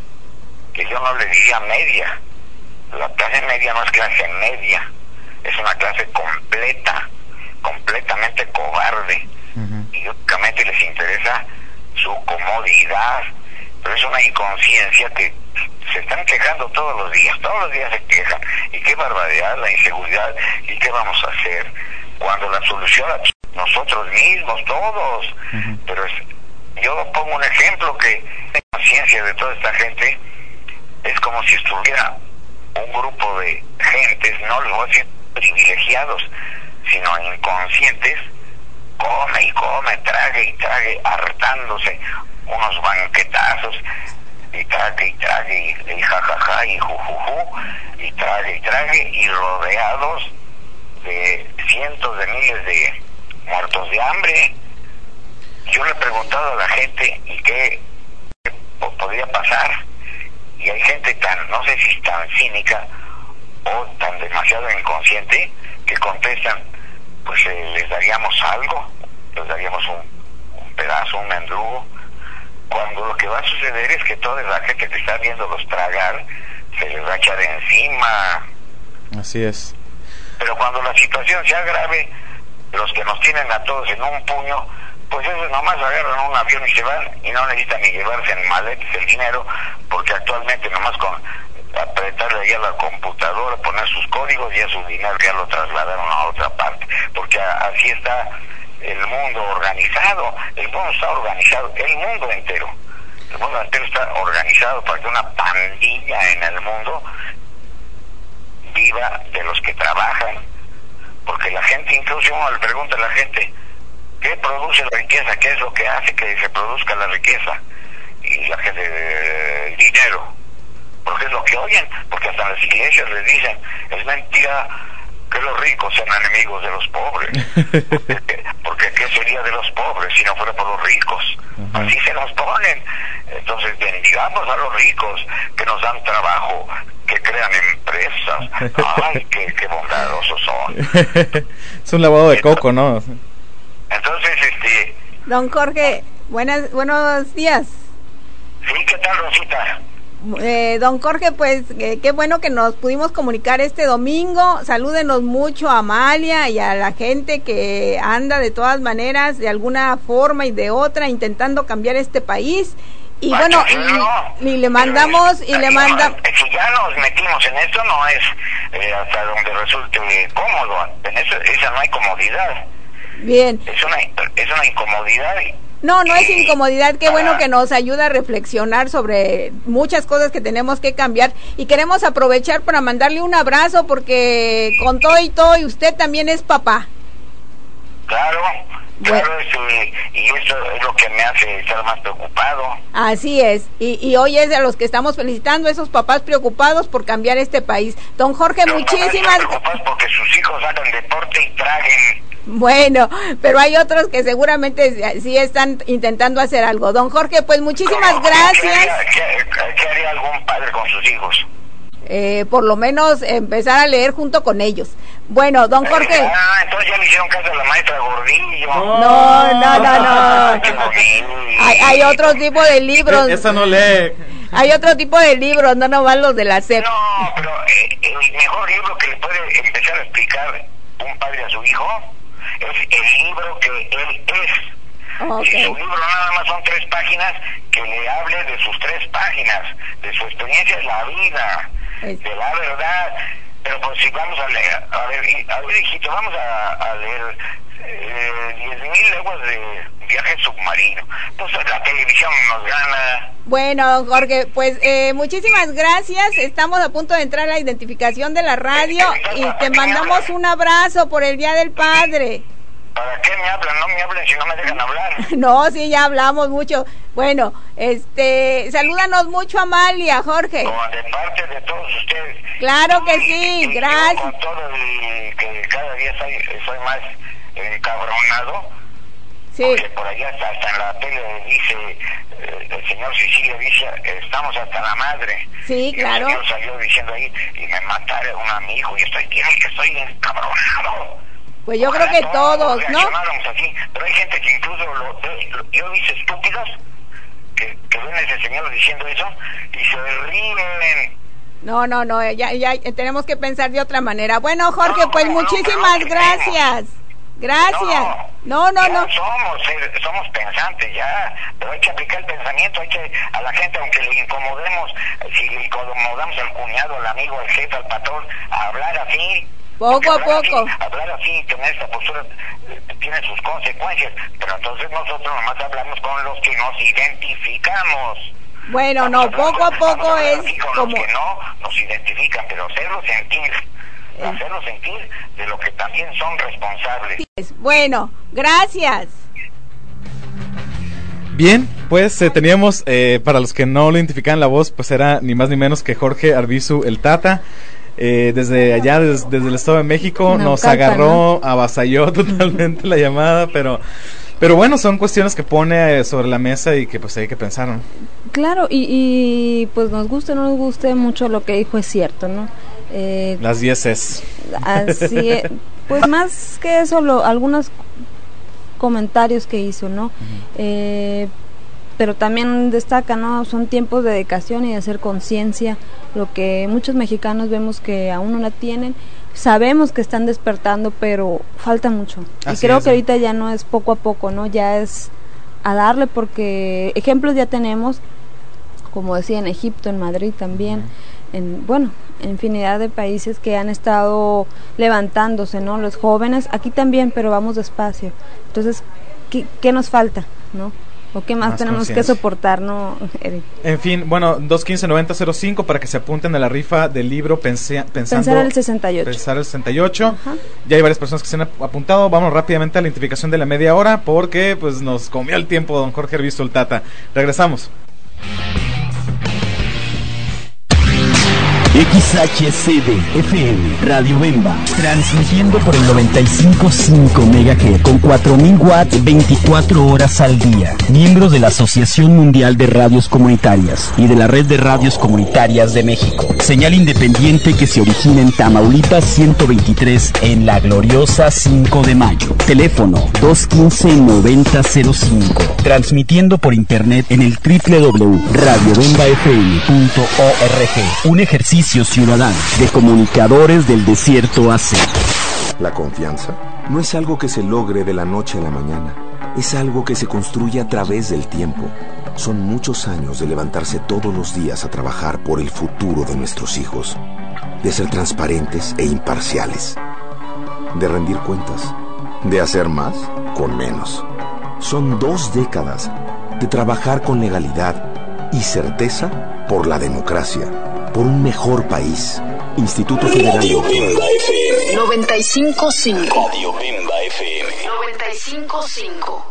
que yo no le diría media, la clase media no es clase media, es una clase completa, completamente cobarde. Uh-huh. Y únicamente les interesa su comodidad, pero es una inconsciencia que se están quejando todos los días, todos los días se quejan, y qué barbaridad la inseguridad, y qué vamos a hacer, cuando la solución la nosotros mismos, todos. Uh-huh. Pero es, yo pongo un ejemplo que la conciencia de toda esta gente es como si estuviera un grupo de gentes, no les voy a decir privilegiados, sino inconscientes, come y come, trague y trague, hartándose unos banquetazos, y trague y trague, y, y jajaja, y jujuju, y trague y trague, y rodeados de cientos de miles de muertos de hambre. Yo le he preguntado a la gente, ¿y qué, qué podría pasar? Y hay gente tan, no sé si tan cínica o tan demasiado inconsciente, que contestan, pues eh, les daríamos algo, les daríamos un, un pedazo, un mendrugo, cuando lo que va a suceder es que toda la gente que está viéndolos tragar se les va a echar encima.
Así es.
Pero cuando la situación sea grave, los que nos tienen a todos en un puño, pues esos nomás agarran un avión y se van, y no necesitan ni llevarse en maletes el dinero, porque actualmente nomás con apretarle ya la computadora, poner sus códigos, ya su dinero ya lo trasladaron a otra parte, porque a, así está el mundo organizado. El mundo está organizado, el mundo entero, el mundo entero está organizado para que una pandilla en el mundo viva de los que trabajan, porque la gente, incluso uno le pregunta a la gente, ¿qué produce la riqueza? ¿Qué es lo que hace que se produzca la riqueza? Y la gente, eh, dinero, porque es lo que oyen, porque hasta las iglesias les dicen, es mentira que los ricos sean enemigos de los pobres, porque, porque ¿qué sería de los pobres si no fuera por los ricos? Uh-huh. Así se nos ponen. Entonces bendigamos a los ricos que nos dan trabajo, que crean empresas. Ay, qué, qué bondadosos son.
Es un lavado de coco, ¿no?
Entonces, este...
Don Jorge, buenas, buenos días.
Sí, ¿qué tal, Rosita?
Eh, don Jorge, pues eh, qué bueno que nos pudimos comunicar este domingo. Salúdenos mucho a Amalia y a la gente que anda de todas maneras, de alguna forma y de otra, intentando cambiar este país. Y
Para
bueno,
no,
y, y le mandamos, y le mandamos...
No, si ya nos metimos en esto, no es eh, hasta donde resulte cómodo. En eso, esa no hay comodidad.
Bien.
Es una, es una incomodidad
No, no es incomodidad, qué bueno que nos ayuda a reflexionar sobre muchas cosas que tenemos que cambiar y queremos aprovechar para mandarle un abrazo porque con todo y todo y usted también es papá.
Claro, claro, bueno. y, y eso es lo que me hace estar más preocupado.
Así es, y, y hoy es de los que estamos felicitando a esos papás preocupados por cambiar este país. Don Jorge,
Los
muchísimas
gracias. Porque sus hijos hagan deporte y traguen.
Bueno, pero hay otros que seguramente sí están intentando hacer algo. Don Jorge, pues muchísimas gracias.
¿Qué haría, qué, qué haría algún padre con sus hijos?
Eh, por lo menos empezar a leer junto con ellos. Bueno, don Jorge.
Eh, ah, entonces ya le hicieron caso a la maestra Gordillo.
No, no, no, no. hay, hay otro tipo de libros.
Esa no lee.
Hay otro tipo de libros, no nomás los de la S E P.
No, pero eh, el mejor libro que le puede empezar a explicar un padre a su hijo es el libro que él es. Okay. Si su libro nada más son tres páginas, que le hable de sus tres páginas, de su experiencia en la vida, es... de la verdad. Pero pues si vamos a leer, a ver, a ver hijito, vamos a, a leer eh, diez mil leguas de viaje submarino. Pues la televisión nos gana.
Bueno, Jorge, pues eh, muchísimas gracias. Estamos a punto de entrar a la identificación de la radio y te mandamos un abrazo por el Día del Padre.
¿Para qué me hablan? No me hablen si no me dejan hablar.
No, sí, ya hablamos mucho. Bueno, este, salúdanos mucho a Amalia, Jorge.
No, de parte de todos ustedes.
Claro que sí,
y,
gracias.
Y con todo y que cada día soy, soy más eh, cabronado.
Sí.
Porque por allá hasta, hasta en la tele dice, eh, el señor Sicilia dice, estamos hasta la madre.
Sí,
y
claro.
El señor salió diciendo ahí, y me mataron a mi hijo, y estoy, tiene que estoy encabronado.
Pues yo Ojalá creo que todos, ¿no?
Así, pero hay gente que incluso, lo, lo, yo dice estúpidos, que, que ven a ese señor diciendo eso, y se ríen.
No, no, no, ya, ya tenemos que pensar de otra manera. Bueno, Jorge, no, pues no, muchísimas no, gracias. Gracias. No, no, no.
no. Somos, somos pensantes ya, pero hay que aplicar el pensamiento, hay que, a la gente, aunque le incomodemos, si le incomodamos al cuñado, al amigo, al jefe, al patrón, a hablar así.
Poco a poco.
Así, hablar así, tener esta postura, eh, tiene sus consecuencias, pero entonces nosotros nomás hablamos con los que nos identificamos.
Bueno, no, poco a poco es como...
Los que no nos identifican, pero hacerlo sentir, eh. hacerlo sentir de lo que también son responsables.
Bueno, gracias.
Bien, pues eh, teníamos, eh, para los que no lo identificaban la voz, pues era ni más ni menos que Jorge Arbizu el Tata. Eh, desde allá, des, desde el Estado de México, no, nos calpa, agarró, ¿no? Avasalló totalmente la llamada, pero pero bueno, son cuestiones que pone eh, sobre la mesa y que pues hay que pensar, ¿no?
Claro, y, y pues nos guste o no nos guste mucho lo que dijo es cierto, ¿no? Eh,
Las diez es.
Así es, pues más que eso, lo, algunos comentarios que hizo, ¿no? Uh-huh. Eh, pero también destaca, ¿no? Son tiempos de dedicación y de hacer conciencia, lo que muchos mexicanos vemos que aún no la tienen. Sabemos que están despertando, pero falta mucho. Así y creo es, que ahorita ya no es poco a poco, ¿no? Ya es a darle, porque ejemplos ya tenemos, como decía, en Egipto, en Madrid también, uh-huh. en, bueno, en infinidad de países que han estado levantándose, ¿no? Los jóvenes, aquí también, pero vamos despacio. Entonces, ¿qué, qué nos falta, no? ¿O qué más, más tenemos que soportar, no, Eric?
En fin, bueno, dos quince noventa cero cinco para que se apunten a la rifa del libro Pense, Pensando...
Pensar el sesenta y ocho.
Pensar el sesenta y ocho. Ajá. Ya hay varias personas que se han apuntado. Vamos rápidamente a la identificación de la media hora porque pues nos comió el tiempo don Jorge Arbizu el Tata. Regresamos.
X H C D F M Radio Bemba, transmitiendo por el noventa y cinco punto cinco megahertz con cuatro mil watts veinticuatro horas al día. Miembros de la Asociación Mundial de Radios Comunitarias y de la Red de Radios Comunitarias de México. Señal independiente que se origina en Tamaulipas ciento veintitrés en la gloriosa cinco de mayo. Teléfono dos quince noventa cero cinco. Transmitiendo por internet en el doble u doble u doble u punto radio bemba f m punto org. Un ejercicio ciudadano de comunicadores del desierto A C.
La confianza no es algo que se logre de la noche a la mañana, es algo que se construye a través del tiempo. Son muchos años de levantarse todos los días a trabajar por el futuro de nuestros hijos, de ser transparentes e imparciales, de rendir cuentas, de hacer más con menos. Son dos décadas de trabajar con legalidad y certeza por la democracia, por un mejor país. Instituto Federal
Radio Bemba F M
noventa y cinco punto cinco.
Radio Bemba F M
noventa y cinco punto cinco.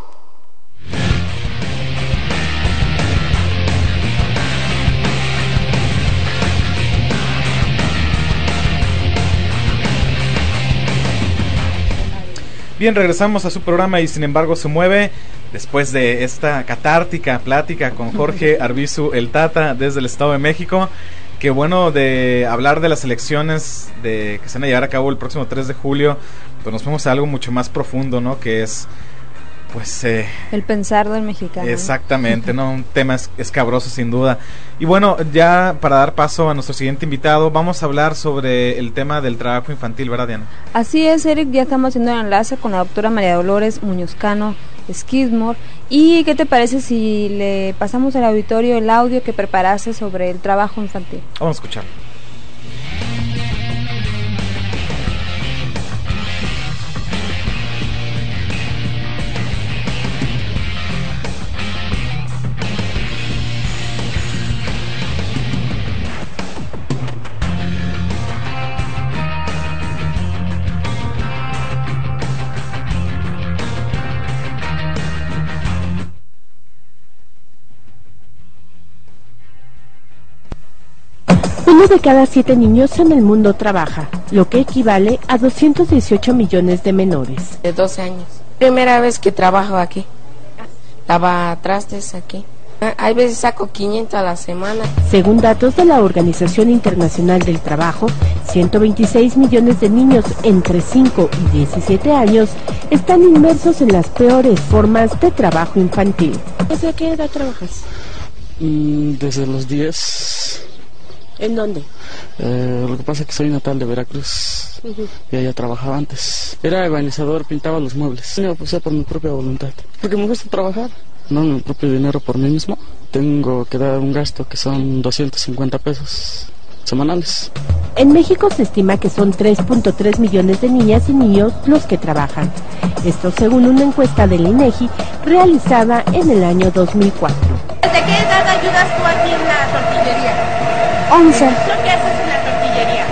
Bien, regresamos a su programa y sin embargo se mueve después de esta catártica plática con Jorge Arbizu el Tata desde el Estado de México. Qué bueno de hablar de las elecciones de que se van a llevar a cabo el próximo tres de julio, pues nos vamos a algo mucho más profundo, ¿no? Que es pues eh,
el pensar del mexicano.
Exactamente, ¿no? Un tema es, escabroso sin duda. Y bueno, ya para dar paso a nuestro siguiente invitado, vamos a hablar sobre el tema del trabajo infantil, ¿verdad, Diana?
Así es, Eric, ya estamos haciendo el enlace con la doctora María Dolores Muñoz Cano Skidmore. ¿Y qué te parece si le pasamos al auditorio el audio que preparaste sobre el trabajo infantil?
Vamos a escucharlo.
Uno de cada siete niños en el mundo trabaja, lo que equivale a doscientos dieciocho millones de menores.
De doce años. Primera vez que trabajo aquí. Lava trastes aquí. Hay veces saco quinientos a la semana.
Según datos de la Organización Internacional del Trabajo, ciento veintiséis millones de niños entre cinco y diecisiete años están inmersos en las peores formas de trabajo infantil.
¿Desde qué edad trabajas?
Mm, desde los diez.
¿En dónde?
Eh, lo que pasa es que soy natal de Veracruz. Uh-huh. Y allá trabajaba antes. Era ebanizador, pintaba los muebles. Yo pues por mi propia voluntad. Porque me gusta trabajar. No mi propio dinero por mí mismo. Tengo que dar un gasto que son doscientos cincuenta pesos semanales.
En México se estima que son tres punto tres millones de niñas y niños los que trabajan. Esto según una encuesta del INEGI realizada en el año dos mil cuatro.
¿Desde qué edad ayudas tú aquí en la tortillería?
once.
¿Tú qué haces en la tortillería?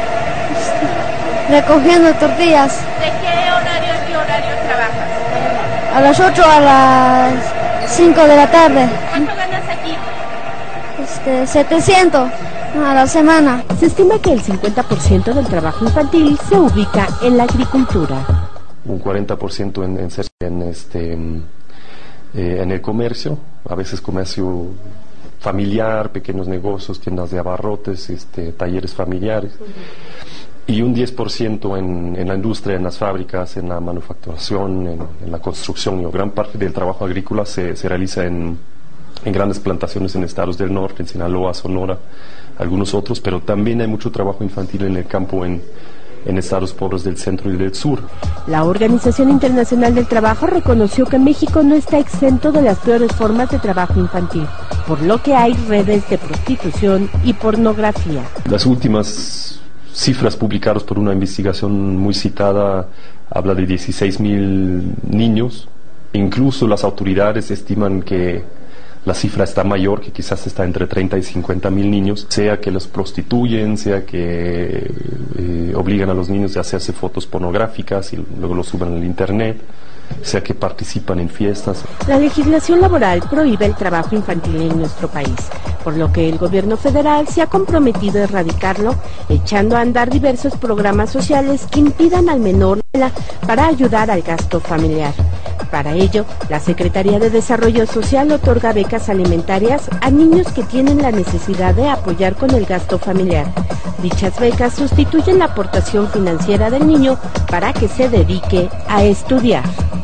Recogiendo tortillas.
¿De qué horario a qué horario trabajas?
A las ocho a las cinco de la tarde.
¿Cuánto ganas aquí?
Este, setecientos a la semana.
Se estima que el cincuenta por ciento del trabajo infantil se ubica en la agricultura.
Un cuarenta por ciento en, en, en, este, eh, en el comercio, a veces comercio familiar, pequeños negocios, tiendas de abarrotes, este, talleres familiares, uh-huh. Y un diez por ciento en, en la industria, en las fábricas, en la manufacturación, en, en la construcción. Y gran parte del trabajo agrícola se, se realiza en, en grandes plantaciones en estados del norte, en Sinaloa, Sonora, algunos otros, pero también hay mucho trabajo infantil en el campo en en estados pobres del centro y del sur.
La Organización Internacional del Trabajo reconoció que México no está exento de las peores formas de trabajo infantil, por lo que hay redes de prostitución y pornografía.
Las últimas cifras publicadas por una investigación muy citada habla de dieciséis mil niños. Incluso las autoridades estiman que la cifra está mayor, que quizás está entre treinta y cincuenta mil niños, sea que los prostituyen, sea que eh, obligan a los niños a hacerse fotos pornográficas y luego lo suben al internet, sea que participan en fiestas.
La legislación laboral prohíbe el trabajo infantil en nuestro país, por lo que el gobierno federal se ha comprometido a erradicarlo, echando a andar diversos programas sociales que impidan al menor para ayudar al gasto familiar. Para ello, la Secretaría de Desarrollo Social otorga becas alimentarias a niños que tienen la necesidad de apoyar con el gasto familiar. Dichas becas sustituyen la aportación financiera del niño para que se dedique a estudiar.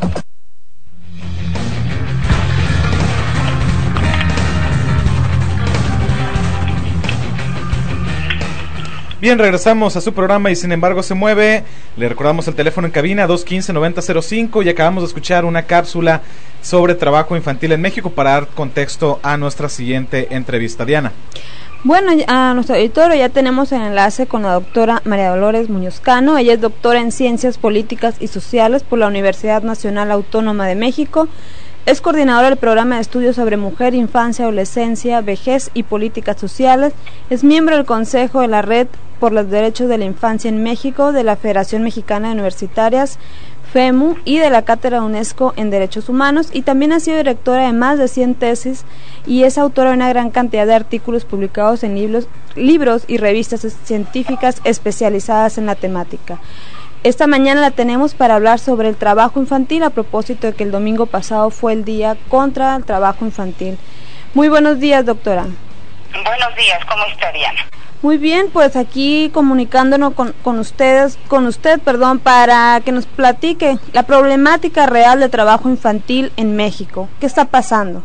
Bien, regresamos a su programa y sin embargo se mueve. Le recordamos el teléfono en cabina dos uno cinco, nueve cero cero cinco y acabamos de escuchar una cápsula sobre trabajo infantil en México para dar contexto a nuestra siguiente entrevista. Diana.
Bueno, a nuestro auditorio ya tenemos el enlace con la doctora María Dolores Muñoz Cano. Ella es doctora en Ciencias Políticas y Sociales por la Universidad Nacional Autónoma de México. Es coordinadora del programa de estudios sobre mujer, infancia, adolescencia, vejez y políticas sociales. Es miembro del Consejo de la Red por los Derechos de la Infancia en México, de la Federación Mexicana de Universitarias, FEMU, y de la Cátedra UNESCO en Derechos Humanos, y también ha sido directora de más de cien tesis y es autora de una gran cantidad de artículos publicados en libros, libros y revistas científicas especializadas en la temática. Esta mañana la tenemos para hablar sobre el trabajo infantil, a propósito de que el domingo pasado fue el día contra el trabajo infantil. Muy buenos días, doctora.
Buenos días, ¿cómo está, Diana?
Muy bien, pues aquí comunicándonos con, con ustedes, con usted, perdón, para que nos platique la problemática real de trabajo infantil en México. ¿Qué está pasando?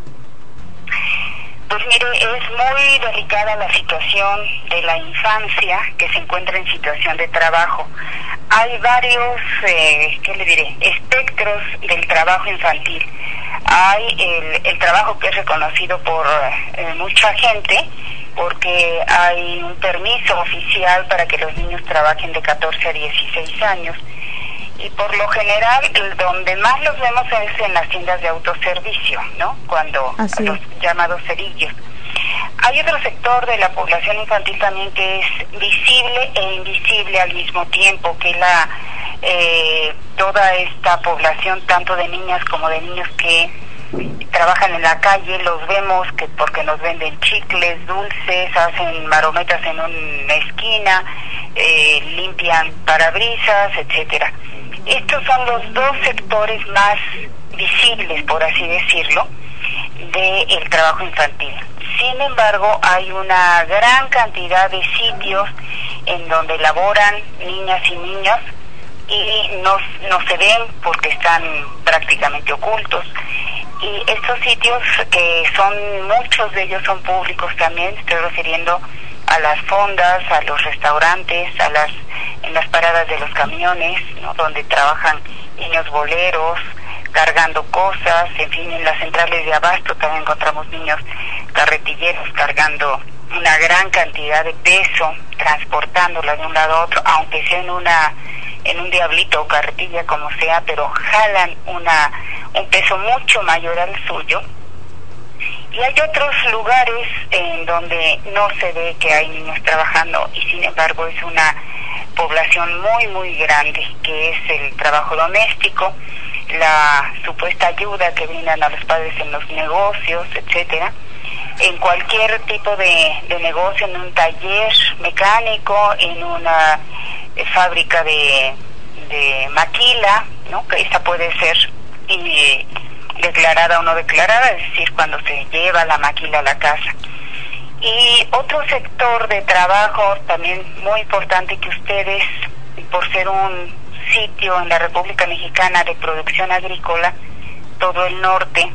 Pues mire, es muy delicada la situación de la infancia que se encuentra en situación de trabajo. Hay varios, eh, ¿qué le diré?, espectros del trabajo infantil. Hay el, el trabajo que es reconocido por eh, mucha gente, porque hay un permiso oficial para que los niños trabajen de catorce a dieciséis años. Y por lo general, donde más los vemos es en las tiendas de autoservicio, ¿no? Cuando
Así.
los llamados cerillos. Hay otro sector de la población infantil también que es visible e invisible al mismo tiempo, que la eh, toda esta población, tanto de niñas como de niños que trabajan en la calle, los vemos que porque nos venden chicles, dulces, hacen marometas en una esquina, eh, limpian parabrisas, etcétera. Estos son los dos sectores más visibles, por así decirlo, del trabajo infantil. Sin embargo, hay una gran cantidad de sitios en donde laboran niñas y niños y no, no se ven porque están prácticamente ocultos. Y estos sitios, que son muchos de ellos son públicos también, estoy refiriendo a las fondas, a los restaurantes, a las en las paradas de los camiones, ¿no?, donde trabajan niños boleros, cargando cosas, en fin, en las centrales de abasto también encontramos niños carretilleros cargando una gran cantidad de peso, transportándola de un lado a otro, aunque sea en una en un diablito o carretilla como sea, pero jalan una un peso mucho mayor al suyo. Y hay otros lugares en donde no se ve que hay niños trabajando y sin embargo es una población muy muy grande, que es el trabajo doméstico, la supuesta ayuda que brindan a los padres en los negocios, etcétera. En cualquier tipo de, de negocio, en un taller mecánico, en una eh, fábrica de, de maquila, ¿no?, que esta puede ser eh, declarada o no declarada, es decir, cuando se lleva la maquila a la casa. Y otro sector de trabajo también muy importante que ustedes, por ser un sitio en la República Mexicana de producción agrícola, todo el norte,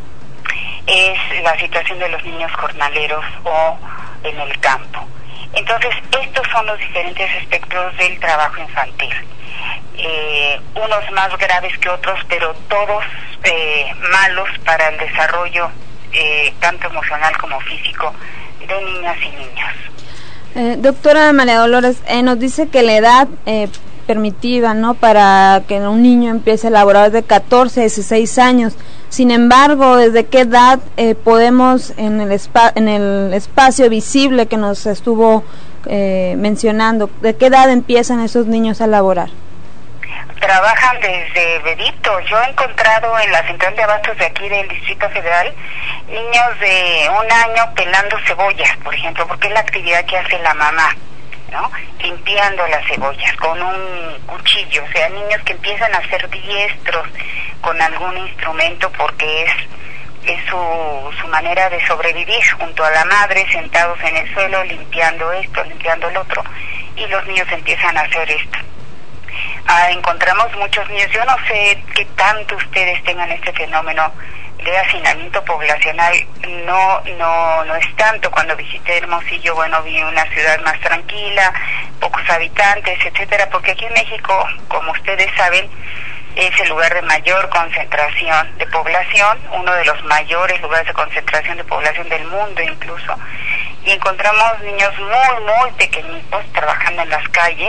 es la situación de los niños jornaleros o en el campo. Entonces, estos son los diferentes espectros del trabajo infantil. Eh, unos más graves que otros, pero todos eh, malos para el desarrollo eh, tanto emocional como físico de niñas y niños.
Eh, doctora María Dolores, eh, nos dice que la edad eh, permitida, ¿no?, para que un niño empiece a laborar es de catorce a dieciséis años. Sin embargo, ¿desde qué edad eh, podemos, en el, espa en el espacio visible que nos estuvo eh, mencionando, de qué edad empiezan esos niños a laborar?
Trabajan desde bebitos. Yo he encontrado en la central de abastos de aquí del Distrito Federal niños de un año pelando cebollas, por ejemplo, porque es la actividad que hace la mamá, ¿no?, limpiando las cebollas con un cuchillo. O sea, niños que empiezan a ser diestros con algún instrumento porque es es su, su manera de sobrevivir junto a la madre, sentados en el suelo, limpiando esto, limpiando el otro, y los niños empiezan a hacer esto. Ah, encontramos muchos niños, yo no sé qué tanto ustedes tengan este fenómeno de hacinamiento poblacional, no no no es tanto. Cuando visité Hermosillo, bueno, vi una ciudad más tranquila, pocos habitantes, etcétera, porque aquí en México, como ustedes saben, es el lugar de mayor concentración de población, uno de los mayores lugares de concentración de población del mundo incluso, y encontramos niños muy, muy pequeñitos trabajando en las calles.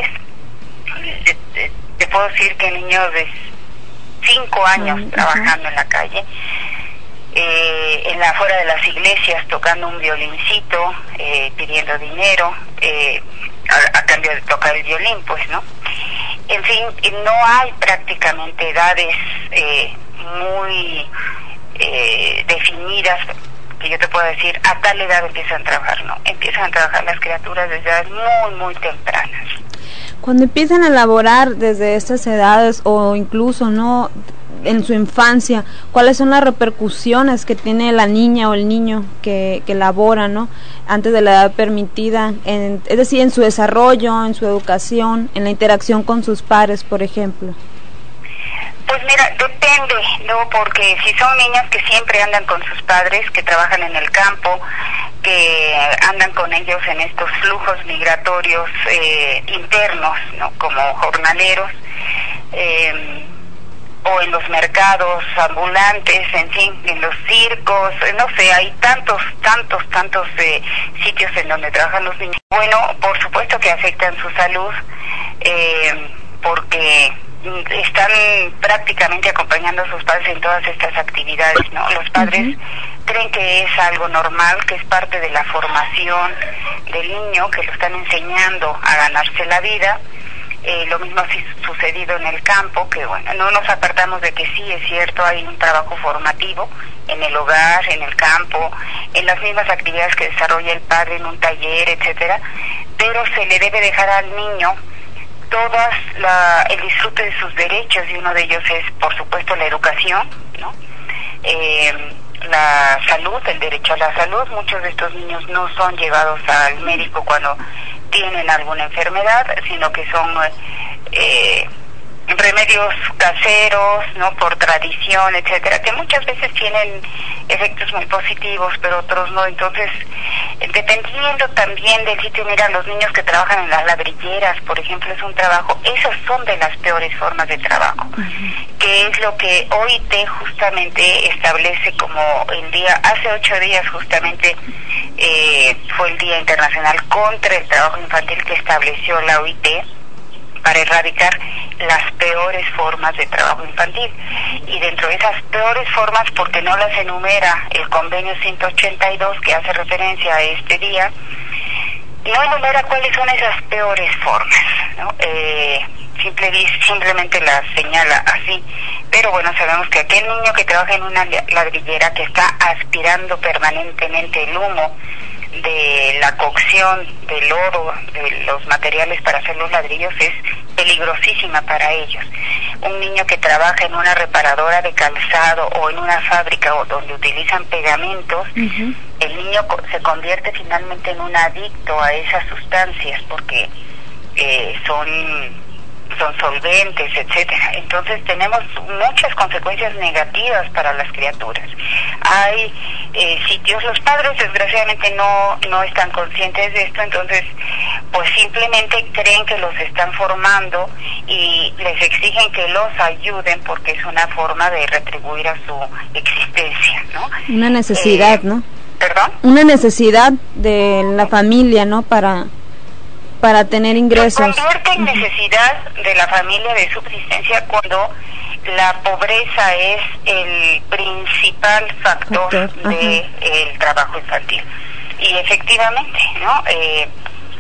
Te, te puedo decir que niños de cinco años uh-huh. trabajando en la calle, eh, en la afuera de las iglesias tocando un violincito, eh, pidiendo dinero eh, a, a cambio de tocar el violín, pues, ¿no? En fin, no hay prácticamente edades eh, muy eh, definidas que yo te puedo decir, a tal edad empiezan a trabajar, ¿no? Empiezan a trabajar las criaturas desde edades muy, muy tempranas.
Cuando empiezan a laborar desde estas edades o incluso, ¿no?, en su infancia, ¿cuáles son las repercusiones que tiene la niña o el niño que, que labora, ¿no?, antes de la edad permitida, en, es decir, en su desarrollo, en su educación, en la interacción con sus pares, por ejemplo?
Pues mira, depende, ¿no? Porque si son niñas que siempre andan con sus padres, que trabajan en el campo, que andan con ellos en estos flujos migratorios eh, internos, ¿no?, como jornaleros, eh, o en los mercados ambulantes, en fin, en los circos, no sé, hay tantos, tantos, tantos eh, sitios en donde trabajan los niños. Bueno, por supuesto que afectan su salud, eh, porque están prácticamente acompañando a sus padres en todas estas actividades, ¿no? Los padres uh-huh. creen que es algo normal, que es parte de la formación del niño, que lo están enseñando a ganarse la vida. Eh, lo mismo ha sucedido en el campo, que bueno, no nos apartamos de que sí, es cierto, hay un trabajo formativo en el hogar, en el campo, en las mismas actividades que desarrolla el padre en un taller, etcétera, pero se le debe dejar al niño todas la, el disfrute de sus derechos, y uno de ellos es, por supuesto, la educación, ¿no? Eh, la salud, el derecho a la salud. Muchos de estos niños no son llevados al médico cuando tienen alguna enfermedad, sino que son eh, remedios caseros, ¿no?, por tradición, etcétera, que muchas veces tienen efectos muy positivos, pero otros no. Entonces, dependiendo también del sitio, mira, los niños que trabajan en las ladrilleras, por ejemplo, es un trabajo, esas son de las peores formas de trabajo, uh-huh. que es lo que O I T justamente establece como el día, hace ocho días justamente eh, fue el Día Internacional contra el Trabajo Infantil, que estableció la O I T para erradicar las peores formas de trabajo infantil. Y dentro de esas peores formas, porque no las enumera el convenio ciento ochenta y dos, que hace referencia a este día, no enumera cuáles son esas peores formas, ¿no? Eh, simple, simplemente las señala así. Pero bueno, sabemos que aquel niño que trabaja en una ladrillera, que está aspirando permanentemente el humo de la cocción del lodo, de los materiales para hacer los ladrillos, es peligrosísima para ellos. Un niño que trabaja en una reparadora de calzado o en una fábrica o donde utilizan pegamentos, uh-huh. el niño se convierte finalmente en un adicto a esas sustancias, porque eh, son son solventes, etcétera. Entonces tenemos muchas consecuencias negativas para las criaturas. Hay eh, sitios, los padres desgraciadamente no no están conscientes de esto, entonces pues simplemente creen que los están formando y les exigen que los ayuden, porque es una forma de retribuir a su existencia, ¿no?
Una necesidad, eh, ¿no?
¿Perdón?
Una necesidad de la familia, ¿no? Para para tener ingresos.
Se convierte en necesidad de la familia de subsistencia cuando la pobreza es el principal factor, factor. del trabajo infantil. Y efectivamente, ¿no? Eh,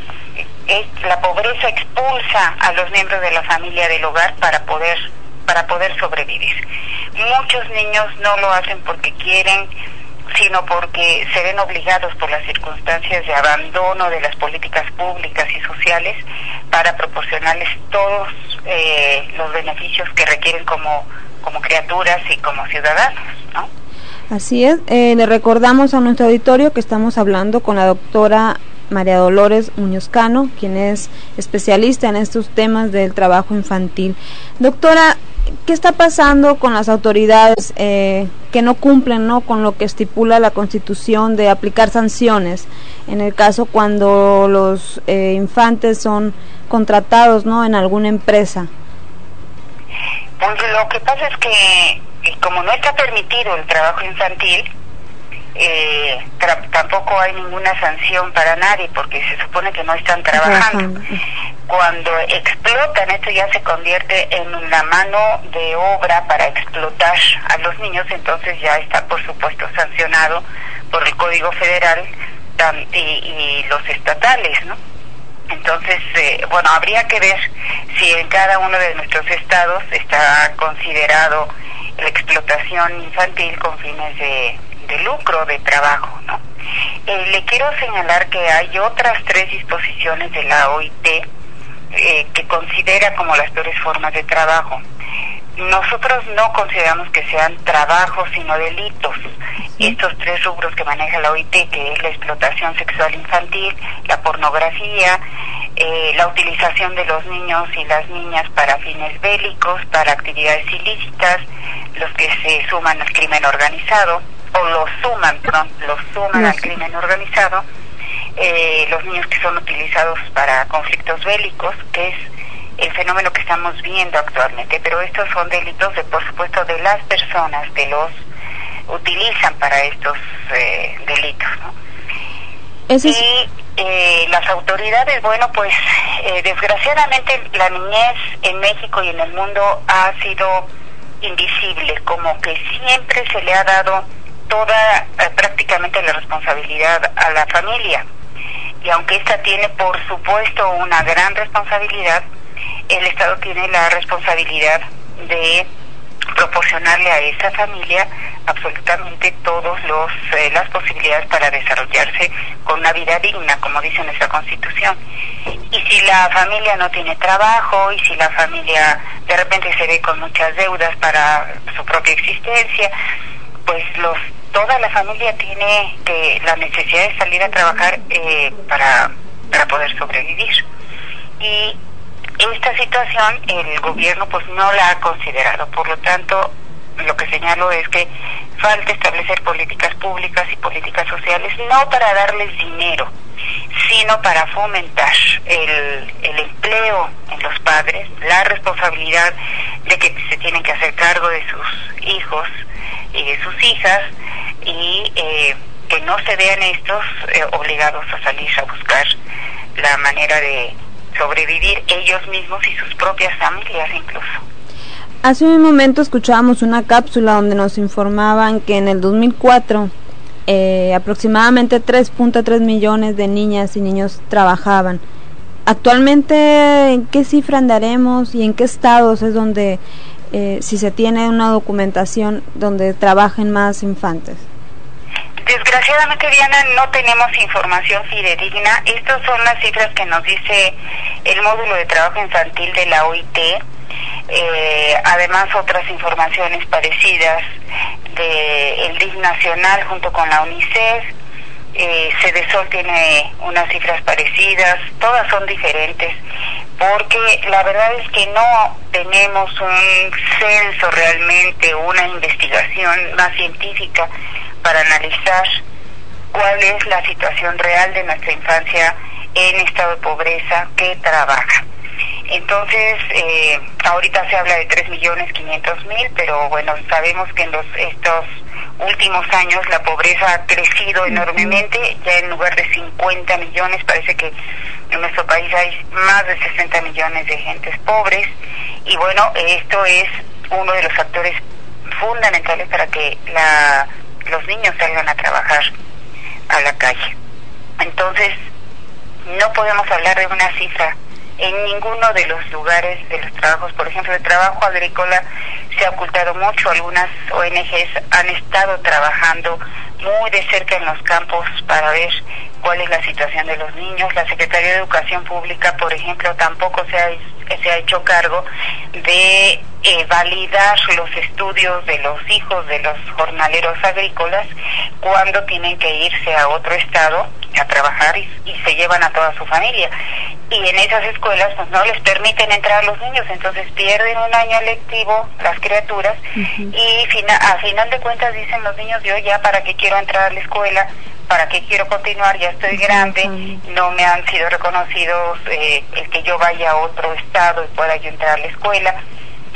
es, la pobreza expulsa a los miembros de la familia del hogar para poder para poder sobrevivir. Muchos niños no lo hacen porque quieren, sino porque se ven obligados por las circunstancias de abandono de las políticas públicas y sociales para proporcionarles todos eh, los beneficios que requieren como, como criaturas y como ciudadanos, ¿no?
Así es. Eh, le recordamos a nuestro auditorio que estamos hablando con la doctora María Dolores Muñoz Cano, quien es especialista en estos temas del trabajo infantil. Doctora, ¿qué está pasando con las autoridades eh, que no cumplen, ¿no?, con lo que estipula la Constitución de aplicar sanciones en el caso cuando los eh, infantes son contratados, ¿no?, en alguna empresa?
Pues lo que pasa es que como no está permitido el trabajo infantil, eh, tampoco hay ninguna sanción para nadie porque se supone que no están trabajando. Cuando explotan, esto ya se convierte en una mano de obra para explotar a los niños, entonces ya está por supuesto sancionado por el Código Federal y, y los estatales, ¿no? Entonces, eh, bueno, habría que ver si en cada uno de nuestros estados está considerado la explotación infantil con fines de, de lucro, de trabajo, ¿no? Eh, le quiero señalar que hay otras tres disposiciones de la O I T eh, que considera como las peores formas de trabajo. Nosotros no consideramos que sean trabajos, sino delitos. Estos tres rubros que maneja la O I T, que es la explotación sexual infantil, la pornografía, eh, la utilización de los niños y las niñas para fines bélicos, para actividades ilícitas, los que se suman al crimen organizado, o los suman, perdón, los suman al crimen organizado, eh, los niños que son utilizados para conflictos bélicos, que es el fenómeno que estamos viendo actualmente, pero estos son delitos de, por supuesto, de las personas que los utilizan para estos eh, delitos, ¿no? Eso es... Y eh, las autoridades, bueno, pues eh, desgraciadamente la niñez en México y en el mundo ha sido invisible, como que siempre se le ha dado toda eh, prácticamente la responsabilidad a la familia, y aunque esta tiene por supuesto una gran responsabilidad, el Estado tiene la responsabilidad de proporcionarle a esa familia absolutamente todos los eh, las posibilidades para desarrollarse con una vida digna, como dice nuestra Constitución. Y si la familia no tiene trabajo, y si la familia de repente se ve con muchas deudas para su propia existencia, pues los toda la familia tiene que la necesidad de salir a trabajar eh, para para poder sobrevivir. Y esta situación el gobierno pues no la ha considerado, por lo tanto lo que señalo es que falta establecer políticas públicas y políticas sociales, no para darles dinero, sino para fomentar el, el empleo en los padres, la responsabilidad de que se tienen que hacer cargo de sus hijos y de sus hijas, y eh, que no se vean estos eh, obligados a salir a buscar la manera de sobrevivir ellos mismos y sus propias familias incluso.
Hace un momento escuchábamos una cápsula donde nos informaban que en el dos mil cuatro eh, aproximadamente tres punto tres millones de niñas y niños trabajaban. Actualmente, ¿en qué cifra andaremos y en qué estados es donde, eh, si se tiene una documentación donde trabajen más infantes?
Desgraciadamente, Diana, no tenemos información fidedigna. Estas son las cifras que nos dice el módulo de trabajo infantil de la O I T. Eh, además, otras informaciones parecidas de el D I F nacional junto con la UNICEF. Eh, CEDESOL tiene unas cifras parecidas. Todas son diferentes, porque la verdad es que no tenemos un censo realmente, una investigación más científica para analizar cuál es la situación real de nuestra infancia en estado de pobreza que trabaja. Entonces, eh, ahorita se habla de tres millones quinientos mil, pero bueno, sabemos que en los estos últimos años la pobreza ha crecido enormemente. Ya en lugar de cincuenta millones, parece que en nuestro país hay más de sesenta millones de gentes pobres, y bueno, esto es uno de los factores fundamentales para que la los niños salgan a trabajar a la calle. Entonces, no podemos hablar de una cifra en ninguno de los lugares de los trabajos. Por ejemplo, el trabajo agrícola se ha ocultado mucho. Algunas O N Ges han estado trabajando muy de cerca en los campos para ver cuál es la situación de los niños. La Secretaría de Educación Pública, por ejemplo, tampoco se ha, se ha hecho cargo de eh, validar los estudios de los hijos de los jornaleros agrícolas cuando tienen que irse a otro estado a trabajar y, y se llevan a toda su familia. Y en esas escuelas pues no les permiten entrar a los niños, entonces pierden un año lectivo las criaturas. Uh-huh. Y fina, a final de cuentas dicen los niños: yo ya para qué quiero entrar a la escuela, para qué quiero continuar, ya estoy grande, uh-huh. no me han sido reconocidos eh, el que yo vaya a otro estado y pueda yo entrar a la escuela.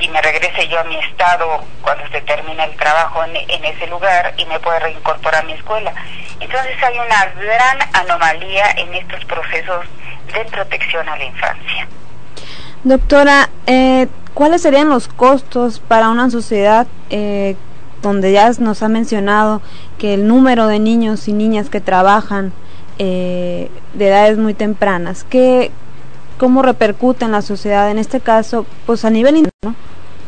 y me regrese yo a mi estado cuando se termine el trabajo en, en ese lugar y me pueda reincorporar a mi escuela. Entonces hay una gran anomalía en estos procesos de protección a la infancia.
Doctora, eh, ¿cuáles serían los costos para una sociedad eh, donde ya nos ha mencionado que el número de niños y niñas que trabajan eh, de edades muy tempranas, que cómo repercute en la sociedad, en este caso, pues a nivel interno, ¿no?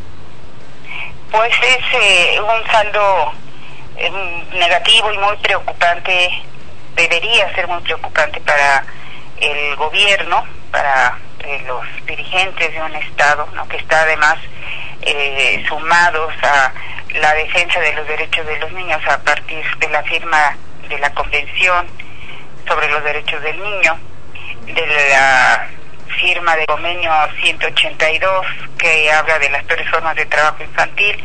Pues es eh, un saldo eh, negativo y muy preocupante, debería ser muy preocupante para el gobierno, para eh, los dirigentes de un Estado, ¿no?, que está además eh, sumados a la defensa de los derechos de los niños a partir de la firma de la Convención sobre los Derechos del Niño, de la firma del convenio ciento ochenta y dos que habla de las peores formas de trabajo infantil,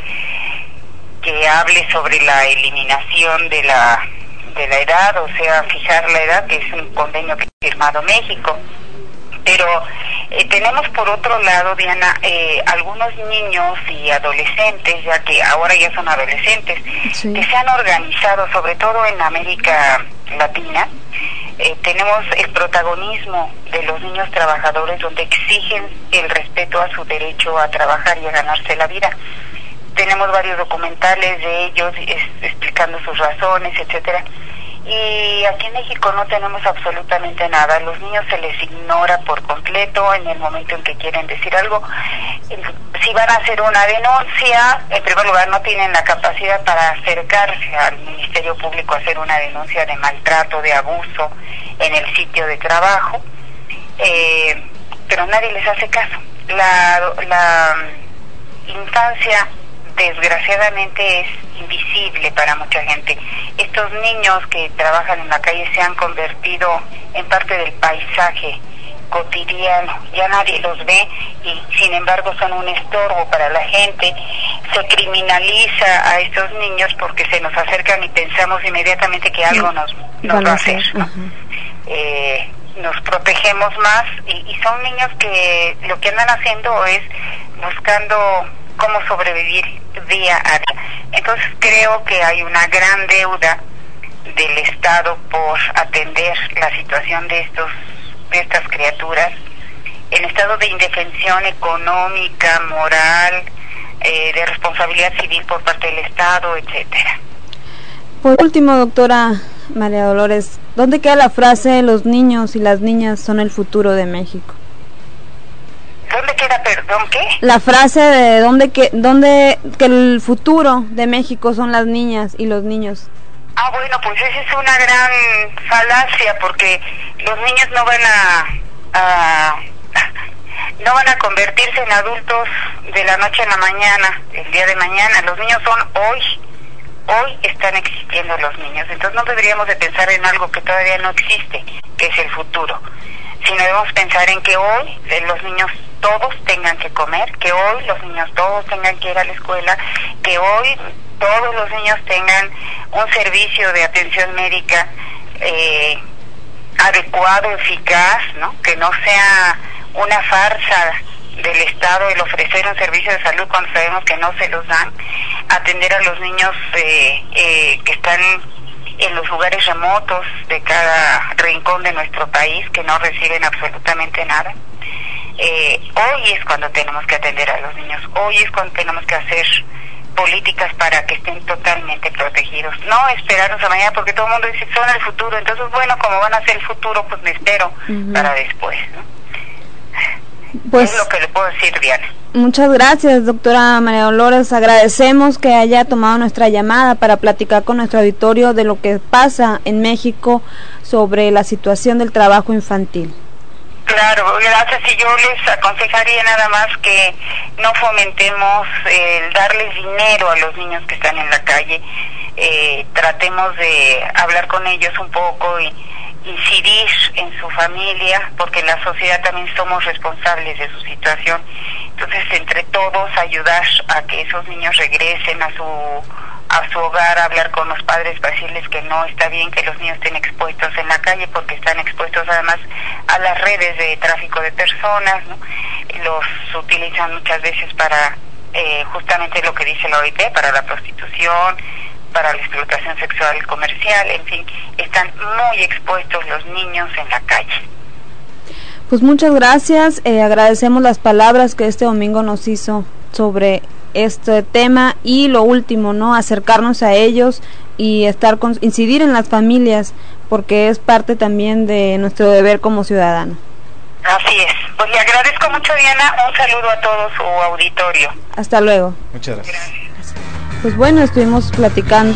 que hable sobre la eliminación de la de la edad, o sea, fijar la edad, que es un convenio que ha firmado México. Pero eh, tenemos por otro lado, Diana, eh, algunos niños y adolescentes, ya que ahora ya son adolescentes, sí, que se han organizado, sobre todo en América Latina. Eh, tenemos el protagonismo de los niños trabajadores, donde exigen el respeto a su derecho a trabajar y a ganarse la vida. Tenemos varios documentales de ellos es, explicando sus razones, etcétera. Y aquí en México no tenemos absolutamente nada. A los niños se les ignora por completo en el momento en que quieren decir algo. Si van a hacer una denuncia, en primer lugar no tienen la capacidad para acercarse al Ministerio Público a hacer una denuncia de maltrato, de abuso en el sitio de trabajo, eh, pero nadie les hace caso. La, la infancia desgraciadamente es invisible para mucha gente. Estos niños que trabajan en la calle se han convertido en parte del paisaje cotidiano, ya nadie los ve y sin embargo son un estorbo para la gente. Se criminaliza a estos niños porque se nos acercan y pensamos inmediatamente que algo nos, nos va a hacer, ¿no? eh, nos protegemos más y, y son niños que lo que andan haciendo es buscando cómo sobrevivir día a día. Entonces creo que hay una gran deuda del Estado por atender la situación de estos de estas criaturas en estado de indefensión económica, moral, eh, de responsabilidad civil por parte del Estado, etcétera.
Por último, doctora María Dolores, ¿dónde queda la frase los niños y las niñas son el futuro de México?
¿Dónde queda, perdón, qué?
La frase de dónde que dónde que el futuro de México son las niñas y los niños.
Ah, bueno, pues esa es una gran falacia, porque los niños no van a, a no van a convertirse en adultos de la noche a la mañana, el día de mañana. Los niños son hoy, hoy están existiendo los niños. Entonces no deberíamos de pensar en algo que todavía no existe, que es el futuro, sino debemos pensar en que hoy los niños todos tengan que comer, que hoy los niños todos tengan que ir a la escuela, que hoy todos los niños tengan un servicio de atención médica eh, adecuado, eficaz, ¿no? Que no sea una farsa del Estado el ofrecer un servicio de salud cuando sabemos que no se los dan, atender a los niños eh, eh, que están en los lugares remotos de cada rincón de nuestro país, que no reciben absolutamente nada. Eh, hoy es cuando tenemos que atender a los niños, hoy es cuando tenemos que hacer políticas para que estén totalmente protegidos, no esperarnos a mañana, porque todo el mundo dice son el futuro. Entonces, bueno, como van a ser el futuro, pues me espero uh-huh. para después, ¿no? Pues, es lo que le puedo decir, Diana.
Muchas gracias, doctora María Dolores. Agradecemos que haya tomado nuestra llamada para platicar con nuestro auditorio de lo que pasa en México sobre la situación del trabajo infantil.
Claro, gracias. Y yo les aconsejaría nada más que no fomentemos el darles dinero a los niños que están en la calle. Eh, tratemos de hablar con ellos un poco y incidir en su familia, porque la sociedad también somos responsables de su situación. Entonces, entre todos, ayudar a que esos niños regresen a su a su hogar, a hablar con los padres para decirles que no está bien que los niños estén expuestos en la calle, porque están expuestos además a las redes de tráfico de personas, ¿no? Los utilizan muchas veces para eh, justamente lo que dice la O I T, para la prostitución, para la explotación sexual comercial, en fin, están muy expuestos los niños en la calle.
Pues muchas gracias, eh, agradecemos las palabras que este domingo nos hizo sobre este tema y lo último, ¿no? Acercarnos a ellos y estar con, incidir en las familias, porque es parte también de nuestro deber como ciudadanos.
Así es. Pues le agradezco mucho, Diana, un saludo a todo su auditorio.
Hasta luego.
Muchas gracias.
Pues bueno, estuvimos platicando.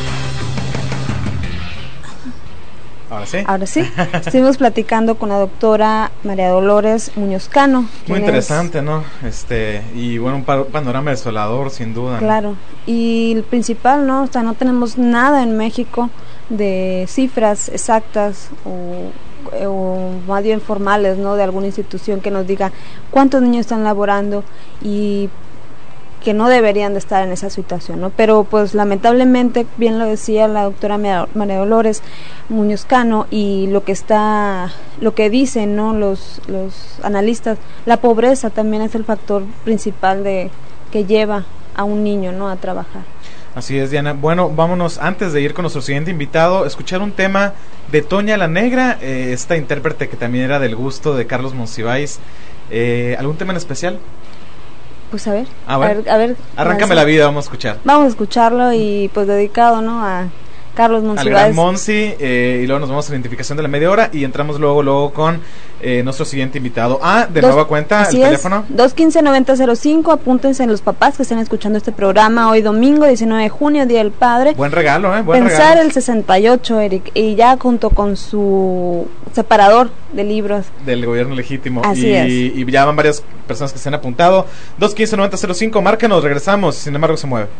Ahora sí.
Ahora sí. Estuvimos platicando con la doctora María Dolores Muñoz Cano.
Muy interesante, es... ¿no? Este, y bueno, un panorama desolador, sin duda.
Claro. ¿No? Y el principal, ¿no? O sea, no tenemos nada en México de cifras exactas o, o más bien formales, ¿no? De alguna institución que nos diga cuántos niños están laborando y que no deberían de estar en esa situación, ¿no? Pero pues lamentablemente, bien lo decía la doctora María Dolores Muñoz Cano, y lo que está, lo que dicen, ¿no? Los, los analistas, la pobreza también es el factor principal de que lleva a un niño, ¿no? A trabajar.
Así es, Diana. Bueno, vámonos, antes de ir con nuestro siguiente invitado, escuchar un tema de Toña la Negra, eh, esta intérprete que también era del gusto de Carlos Monsiváis. Eh, ¿Algún tema en especial?
Pues a ver,
a ver,
a ver, a ver
arráncame la vida, vamos a escuchar.
Vamos a escucharlo y pues dedicado, ¿no? A Carlos Monsiváis.
Al gran Monsi, eh, y luego nos vamos a la identificación de la media hora y entramos luego luego con eh, nuestro siguiente invitado. Ah, de Dos, nueva cuenta, el teléfono.
dos uno cinco, nueve cero cero cinco, apúntense los papás que estén escuchando este programa hoy domingo, diecinueve de junio, Día del Padre.
Buen regalo, ¿eh? Buen
Pensar
regalo.
el sesenta y ocho, Eric, y ya junto con su separador de libros.
Del gobierno legítimo.
Así
y,
es.
y ya van varias personas que se han apuntado. dos uno cinco, nueve cero cinco, márcanos, regresamos, sin embargo se mueve.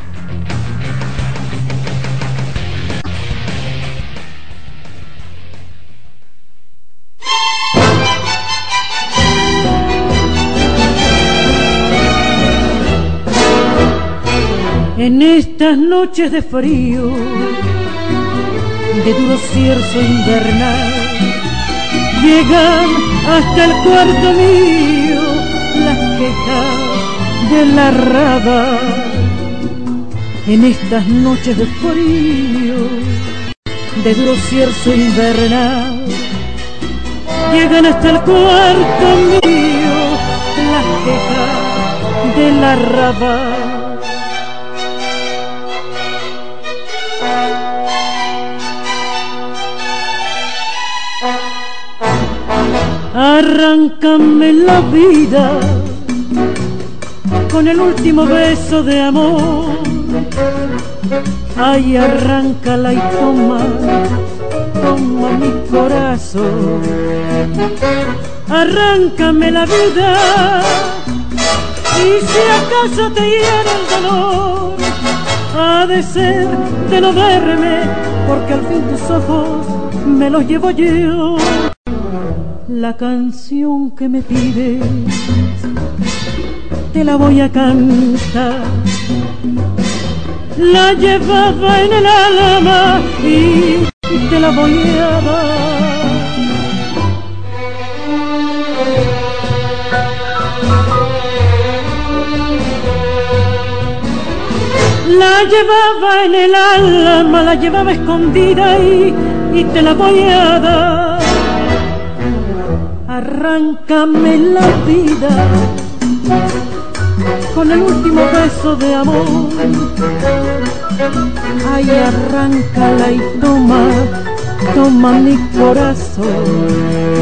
En estas noches de frío, de duro cierzo invernal, llegan hasta el cuarto mío las quejas de la raba. En estas noches de frío, de duro cierzo invernal, llegan hasta el cuarto mío las quejas de la raba. Arráncame la vida con el último beso de amor. Ay, arráncala y toma, toma mi corazón. Arráncame la vida y si acaso te hiere el dolor, ha de ser de no verme, porque al fin tus ojos me los llevo yo. La canción que me pides te la voy a cantar. La llevaba en el alma y te la voy a dar. La llevaba en el alma, la llevaba escondida y, y te la voy a dar. Arráncame la vida con el último beso de amor. Ay, arráncala y toma, toma mi corazón.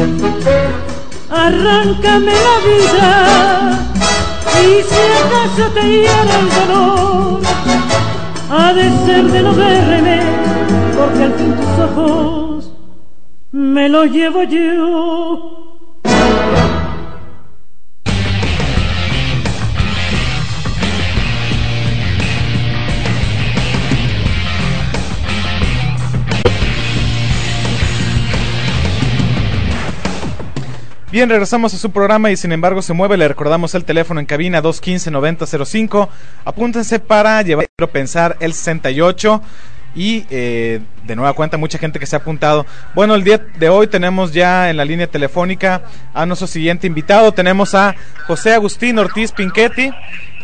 Arráncame la vida y si acaso te hiere el dolor, ha de ser de no verme, porque al fin tus ojos me los llevo yo.
Bien, regresamos a su programa y sin embargo se mueve. Le recordamos el teléfono en cabina dos uno cinco, nueve cero cero cinco. Apúntense para llevar a pensar el sesenta y ocho. Y eh, de nueva cuenta mucha gente que se ha apuntado. Bueno, el día de hoy tenemos ya en la línea telefónica a nuestro siguiente invitado. Tenemos a José Agustín Ortiz Pinchetti.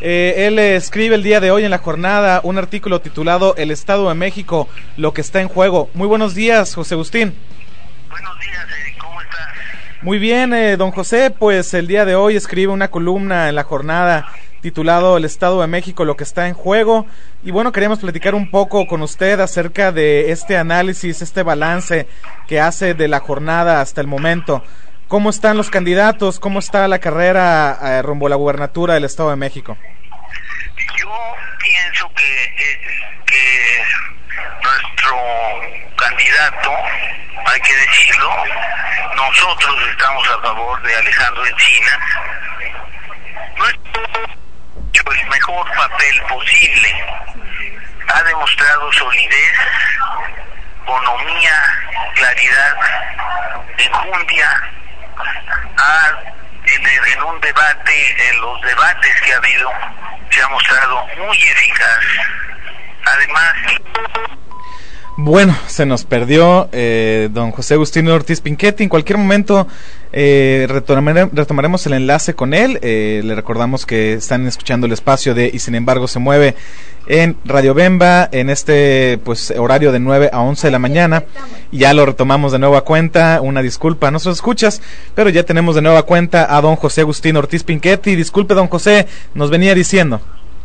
Eh, él eh, escribe el día de hoy en La Jornada un artículo titulado El Estado de México, lo que está en juego. Muy buenos días, José Agustín.
Buenos días, Eric, ¿cómo estás?
Muy bien, eh, don José, pues el día de hoy escribe una columna en La Jornada titulado El Estado de México, lo que está en juego. Y bueno, queríamos platicar un poco con usted acerca de este análisis, este balance que hace de la jornada hasta el momento. ¿Cómo están los candidatos? ¿Cómo está la carrera eh, rumbo a la gubernatura del Estado de México?
Yo pienso que, eh, que nuestro candidato, hay que decirlo, nosotros estamos a favor de Alejandro Encinas. No es el mejor papel posible. Ha demostrado solidez, bonomía, claridad, enjundia. Ha, en, en un debate, en los debates que ha habido, se ha mostrado muy eficaz. Además,
bueno, se nos perdió eh, don José Agustín Ortiz Pinchetti. En cualquier momento eh, retomare, retomaremos el enlace con él. Eh, le recordamos que están escuchando el espacio de Y Sin Embargo Se Mueve en Radio Bemba en este pues horario de nueve a once de la mañana. Y ya lo retomamos de nueva cuenta. Una disculpa a nuestros escuchas, pero ya tenemos de nueva cuenta a don José Agustín Ortiz Pinchetti. Disculpe, don José, nos venía diciendo.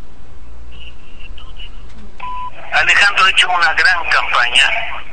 Alejandro ha hecho una gran campaña.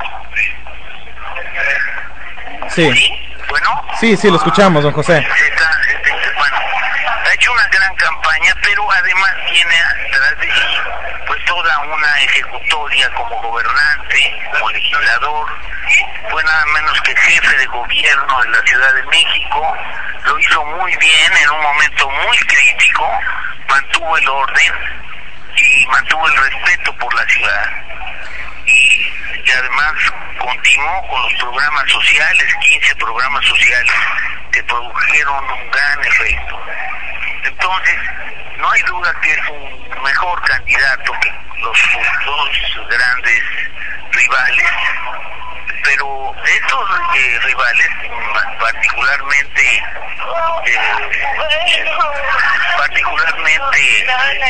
Sí.
¿Sí? ¿Bueno?
Sí, sí, lo escuchamos, don José.
Está, bueno, ha hecho una gran campaña, pero además tiene atrás de sí pues toda una ejecutoria como gobernante, como legislador. Fue nada menos que jefe de gobierno de la Ciudad de México. Lo hizo muy bien en un momento muy crítico. Mantuvo el orden y mantuvo el respeto por la ciudad y, y además continuó con los programas sociales, quince programas sociales que produjeron un gran efecto. Entonces, no hay duda que es un mejor candidato que los dos grandes rivales, pero estos eh, rivales, particularmente eh, particularmente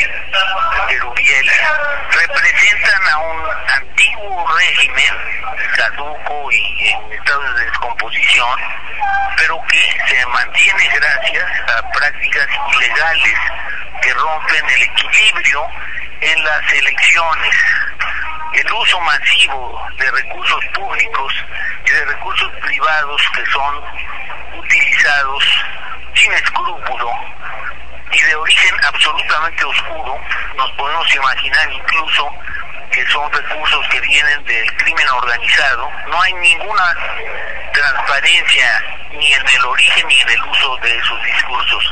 Erubiel, representan a un antiguo régimen caduco y en estado de descomposición, pero que se mantiene gracias a prácticas ilegales que rompen el equilibrio en las elecciones. El uso masivo de recursos públicos y de recursos privados que son utilizados sin escrúpulo y de origen absolutamente oscuro, nos podemos imaginar incluso que son recursos que vienen del crimen organizado. No hay ninguna transparencia ni en el origen ni en el uso de esos discursos.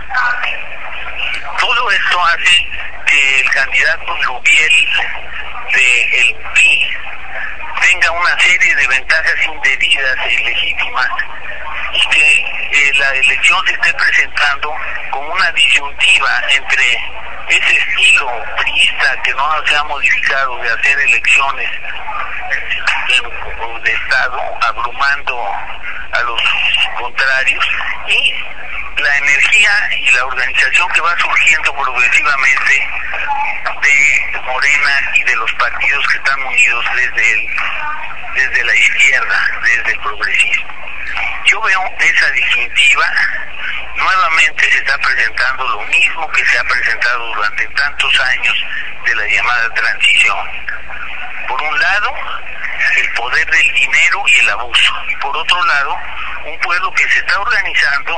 Todo esto hace que el candidato Rubiel del P R I tenga una serie de ventajas indebidas e ilegítimas y que eh, la elección se esté presentando como una disyuntiva entre ese estilo priista que no se ha modificado de hacer elecciones de, de Estado, abrumando a los contrarios, y la energía y la organización que va surgiendo progresivamente de Morena y de los partidos que están unidos desde el, desde la izquierda, desde el progresismo. Yo veo esa disyuntiva. Nuevamente se está presentando lo mismo que se ha presentado durante tantos años de la llamada transición. Por un lado, el poder del dinero y el abuso, y por otro lado, un pueblo que se está organizando,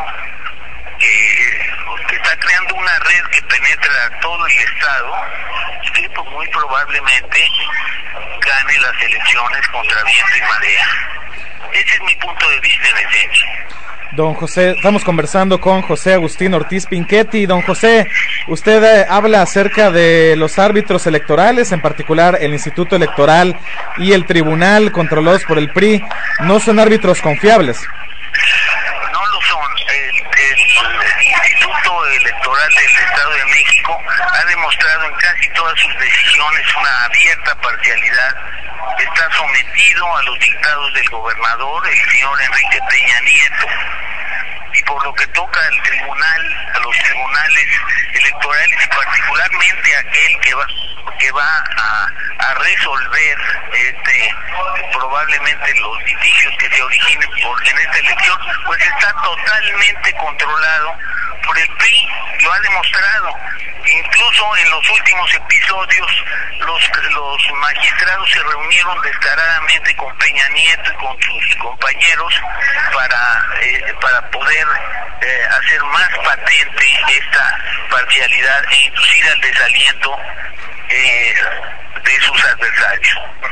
que, que está creando una red que penetra todo el Estado y que pues, muy probablemente gane las elecciones contra viento y marea. Ese es mi punto de vista en esencia.
Don José, estamos conversando con José Agustín Ortiz Pinchetti. Don José, usted eh, habla acerca de los árbitros electorales, en particular el Instituto Electoral y el Tribunal controlados por el P R I. ¿No son árbitros confiables?
No lo son. El, el Instituto Electoral del Estado de México ha demostrado en casi todas sus decisiones una abierta parcialidad. Está sometido a los dictados del gobernador, el señor Enrique Peña Nieto, y por lo que toca al tribunal, a los tribunales electorales, y particularmente aquel que va que va a, a resolver este probablemente los litigios que se originen por en esta elección, pues está totalmente controlado por el P R I, lo ha demostrado. Incluso en los últimos episodios los los magistrados se reunieron descaradamente con Peña Nieto y con sus compañeros para eh, para poder eh, hacer más patente esta parcialidad e inducir al desaliento eh, de sus adversarios.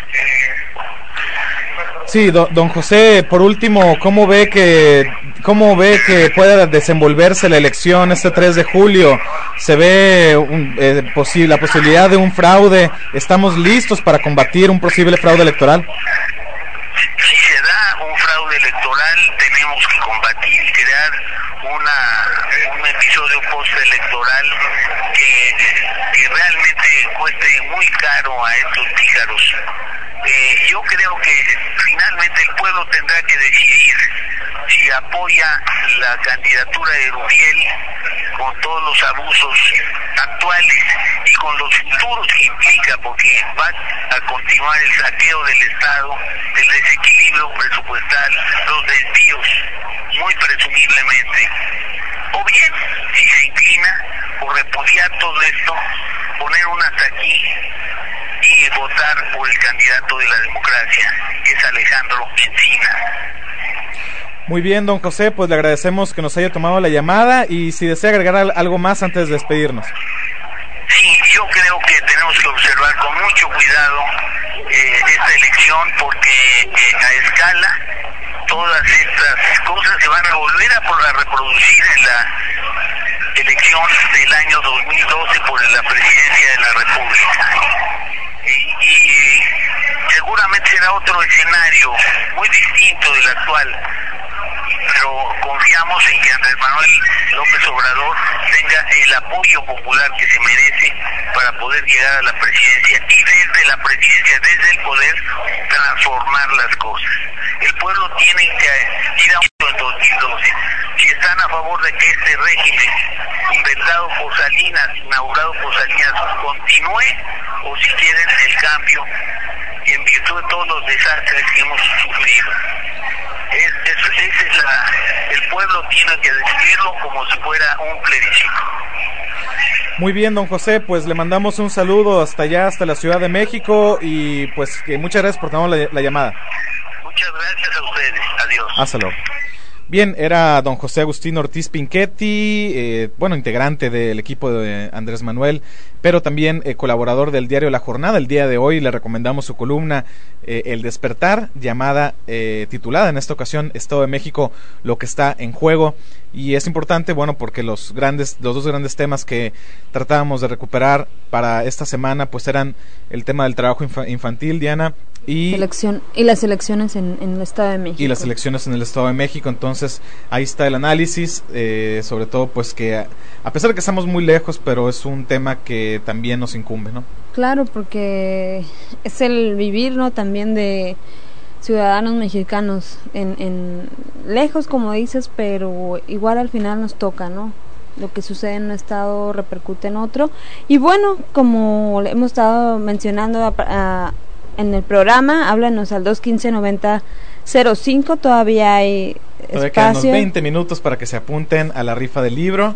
Sí, don, don José, por último, ¿cómo ve que cómo ve que pueda desenvolverse la elección este tres de julio? ¿Se ve un, eh, posi- la posibilidad de un fraude? ¿Estamos listos para combatir un posible fraude electoral?
Si se da un fraude electoral, tenemos que combatir y crear una un episodio postelectoral que, que realmente cueste muy caro a estos pícaros. Eh, yo creo que finalmente el pueblo tendrá que decidir si apoya la candidatura de Rubiel con todos los abusos actuales y con los futuros que implica, porque va a continuar el saqueo del Estado, el desequilibrio presupuestal, los desvíos, muy presumiblemente. O bien, si se inclina por repudiar todo esto, poner un hasta aquí y votar por el candidato de la democracia, que es Alejandro Encina.
Muy bien, don José, pues le agradecemos que nos haya tomado la llamada y si desea agregar algo más antes de despedirnos.
Sí, yo creo que tenemos que observar con mucho cuidado eh, esta elección porque eh, a escala todas estas cosas se van a volver a, por a reproducir en la elección del año dos mil doce por la presidencia de la República. Y, y seguramente será otro escenario muy distinto del actual, pero confiamos en que Andrés Manuel López Obrador tenga el apoyo popular que se merece para poder llegar a la presidencia y desde la presidencia, desde el poder, transformar las cosas. El pueblo tiene que ir a un en dos mil doce. Si están a favor de que este régimen inventado por Salinas, inaugurado por Salinas, continúe, o si quieren el cambio en virtud de todos los desastres que hemos sufrido. Es, es, es la, el pueblo tiene que decidirlo como si fuera un plebiscito.
Muy bien, don José, pues le mandamos un saludo hasta allá, hasta la Ciudad de México y pues que muchas gracias por tomarnos la, la llamada.
Muchas gracias a ustedes. Adiós.
Hasta luego. Bien, era don José Agustín Ortiz Pinchetti, eh, bueno, integrante del equipo de Andrés Manuel, pero también eh, colaborador del diario La Jornada. El día de hoy le recomendamos su columna eh, El Despertar, llamada, eh, titulada en esta ocasión Estado de México, lo que está en juego. Y es importante, bueno, porque los grandes, los dos grandes temas que tratábamos de recuperar para esta semana, pues eran el tema del trabajo infa- infantil, Diana, y,
Elección, y las elecciones en, en el Estado de México.
Y las elecciones en el Estado de México. Entonces, ahí está el análisis, eh, sobre todo, pues que a, a pesar de que estamos muy lejos, pero es un tema que también nos incumbe, ¿no?
Claro, porque es el vivir, ¿no? También de ciudadanos mexicanos en, en lejos, como dices, pero igual al final nos toca, ¿no? Lo que sucede en un estado repercute en otro. Y bueno, como hemos estado mencionando a, a, en el programa, háblanos al dos uno cinco, noventa cero cinco, todavía hay
todavía
espacio.
Quedan unos veinte minutos para que se apunten a la rifa del libro.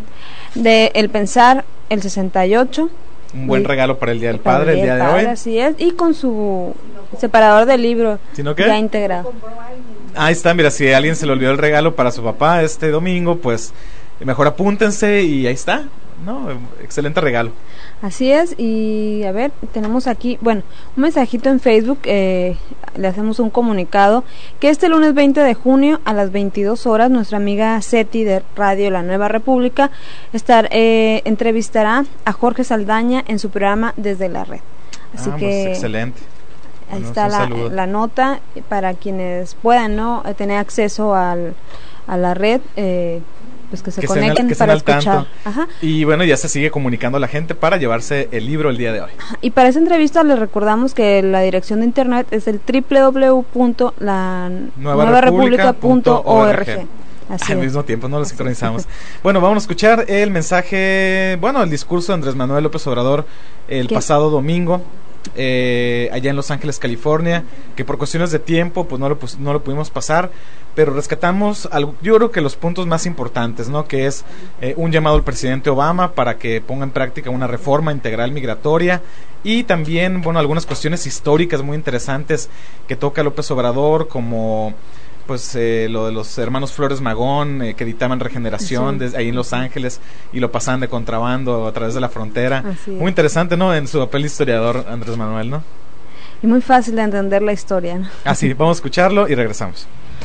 De El Pensar, el sesenta y ocho.
Un buen y, regalo para el Día del
Padre,
el día de
padre,
hoy.
Así es, y con su separador de libro
¿Sino qué?
ya integrado.
Ahí está, mira, si a alguien se le olvidó el regalo para su papá este domingo, pues mejor apúntense y ahí está, ¿no? Excelente regalo.
Así es, y a ver, tenemos aquí, bueno, un mensajito en Facebook, eh, le hacemos un comunicado, que este lunes veinte de junio a las veintidós horas, nuestra amiga Seti de Radio La Nueva República estar, eh, entrevistará a Jorge Saldaña en su programa Desde la Red. Así
ah,
que...
Pues excelente.
Ahí
bueno,
está la, la nota para quienes puedan, ¿no?, tener acceso al, a la red, eh, pues que se
que
conecten
al, que
para
al
escuchar.
Ajá. Y bueno, ya se sigue comunicando a la gente para llevarse el libro el día de hoy.
Ajá. Y para esa entrevista les recordamos que la dirección de internet es el doble u doble u doble u punto la nueva república punto org. Así
al
es.
mismo tiempo, no lo sincronizamos. Bueno, vamos a escuchar el mensaje, bueno, el discurso de Andrés Manuel López Obrador el
¿Qué?
pasado domingo. Eh, allá en Los Ángeles, California, que por cuestiones de tiempo pues no lo, pues, no lo pudimos pasar, pero rescatamos algo, yo creo que los puntos más importantes, ¿no? Que es eh, un llamado al presidente Obama para que ponga en práctica una reforma integral migratoria, y también, bueno, algunas cuestiones históricas muy interesantes que toca López Obrador, como pues eh, lo de los hermanos Flores Magón, eh, que editaban Regeneración
Sí.
desde ahí en Los Ángeles y lo pasaban de contrabando a través de la frontera.
Así es.
Muy interesante, ¿no? En su papel de historiador, Andrés Manuel, ¿no?
Y muy fácil de entender la historia, ¿no?
Así, vamos a escucharlo y regresamos.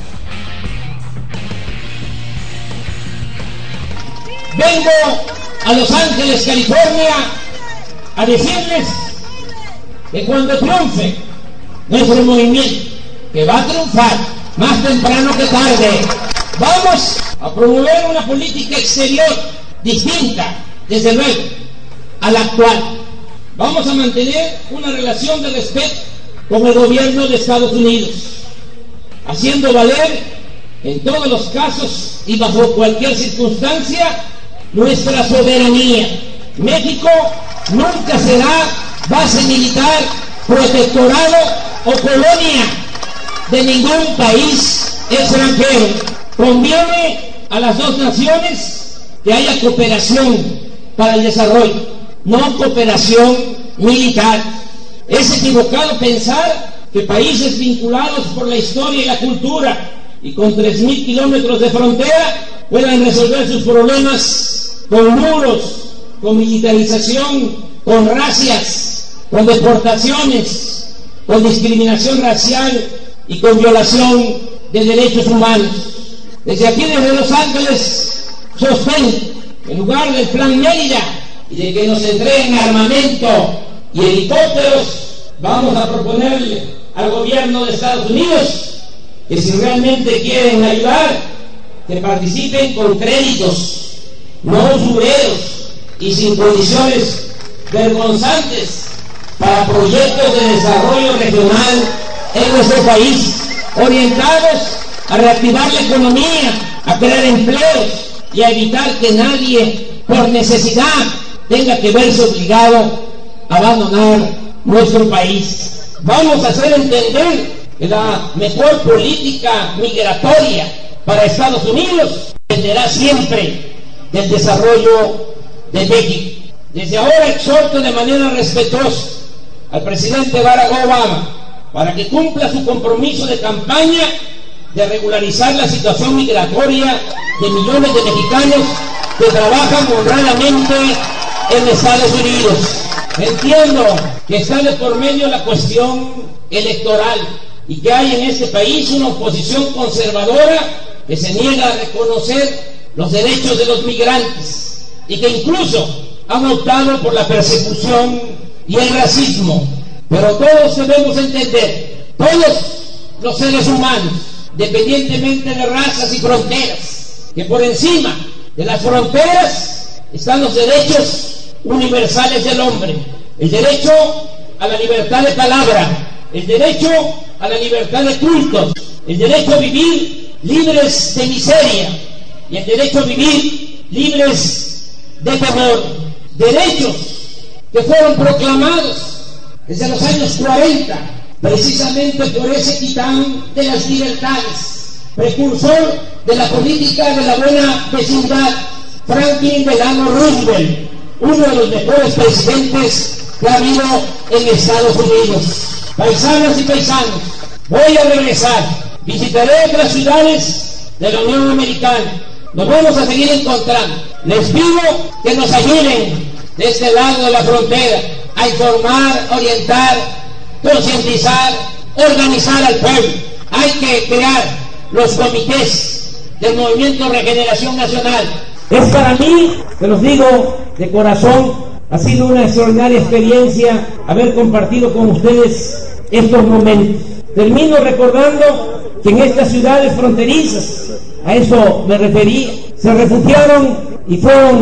Vengo a Los Ángeles, California, a decirles que cuando triunfe nuestro movimiento, que va a triunfar más temprano que tarde, vamos a promover una política exterior distinta, desde luego, a la actual. Vamos a mantener una relación de respeto con el gobierno de Estados Unidos, haciendo valer en todos los casos y bajo cualquier circunstancia nuestra soberanía. México nunca será base militar, protectorado o colonia de ningún país extranjero. Conviene a las dos naciones que haya cooperación para el desarrollo, no cooperación militar. Es equivocado pensar que países vinculados por la historia y la cultura y con tres mil kilómetros de frontera puedan resolver sus problemas con muros, con militarización, con racias, con deportaciones, con discriminación racial y con violación de derechos humanos. Desde aquí, desde Los Ángeles, sostengo, en lugar del Plan Mérida y de que nos entreguen armamento y helicópteros, vamos a proponerle al gobierno de Estados Unidos que si realmente quieren ayudar, que participen con créditos, no usureros y sin condiciones vergonzantes para proyectos de desarrollo regional en nuestro país, orientados a reactivar la economía, a crear empleos y a evitar que nadie, por necesidad, tenga que verse obligado a abandonar nuestro país. Vamos a hacer entender que la mejor política migratoria para Estados Unidos dependerá siempre del desarrollo de México. Desde ahora exhorto de manera respetuosa al presidente Barack Obama para que cumpla su compromiso de campaña de regularizar la situación migratoria de millones de mexicanos que trabajan honradamente en Estados Unidos. Entiendo que está de por medio la cuestión electoral y que hay en este país una oposición conservadora que se niega a reconocer los derechos de los migrantes y que incluso han optado por la persecución y el racismo. Pero todos debemos entender, todos los seres humanos, independientemente de razas y fronteras, que por encima de las fronteras están los derechos universales del hombre, el derecho a la libertad de palabra, el derecho a la libertad de cultos, el derecho a vivir libres de miseria y el derecho a vivir libres de temor, derechos que fueron proclamados desde los años cuarenta, precisamente por ese titán de las libertades, precursor de la política de la buena vecindad, Franklin Delano Roosevelt, uno de los mejores presidentes que ha habido en Estados Unidos. Paisanas y paisanos, voy a regresar, visitaré otras ciudades de la Unión Americana, nos vamos a seguir encontrando. Les pido que nos ayuden de este lado de la frontera a informar, orientar, concientizar, organizar al pueblo. Hay que crear los comités del Movimiento Regeneración Nacional. Es para mí, se los digo de corazón, ha sido una extraordinaria experiencia haber compartido con ustedes estos momentos. Termino recordando que en estas ciudades fronterizas, a eso me referí, se refugiaron y fueron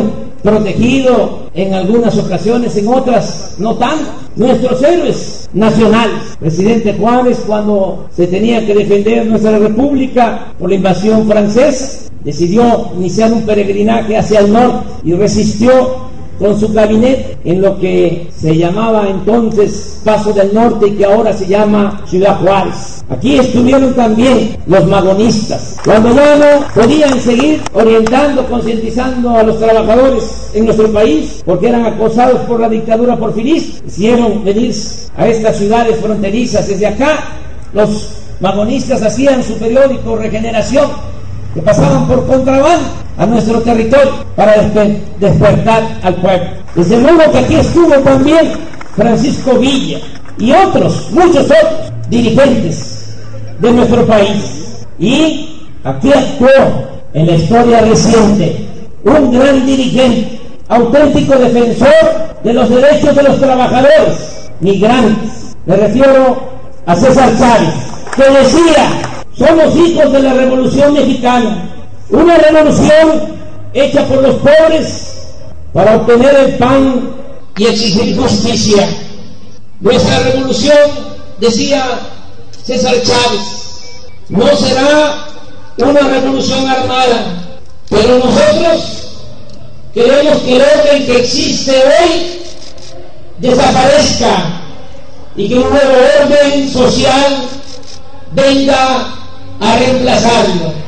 protegido en algunas ocasiones, en otras no tanto. Nuestros héroes nacionales, presidente Juárez, cuando se tenía que defender nuestra república por la invasión francesa, decidió iniciar un peregrinaje hacia el norte y resistió con su gabinete en lo que se llamaba entonces Paso del Norte y que ahora se llama Ciudad Juárez. Aquí estuvieron también los magonistas, cuando ya no podían seguir orientando, concientizando a los trabajadores en nuestro país, porque eran acosados por la dictadura porfirista. Hicieron venir a estas ciudades fronterizas. Desde acá los magonistas hacían su periódico Regeneración, que pasaban por contrabando a nuestro territorio para desper despertar al pueblo. Desde luego que aquí estuvo también Francisco Villa y otros, muchos otros dirigentes de nuestro país. Y aquí actuó en la historia reciente un gran dirigente, auténtico defensor de los derechos de los trabajadores migrantes. Me refiero a César Chávez, que decía: somos hijos de la Revolución Mexicana, una revolución hecha por los pobres para obtener el pan y exigir justicia. Nuestra revolución, decía César Chávez, no será una revolución armada, pero nosotros queremos que el orden que existe hoy desaparezca y que un nuevo orden social venga a reemplazarlo.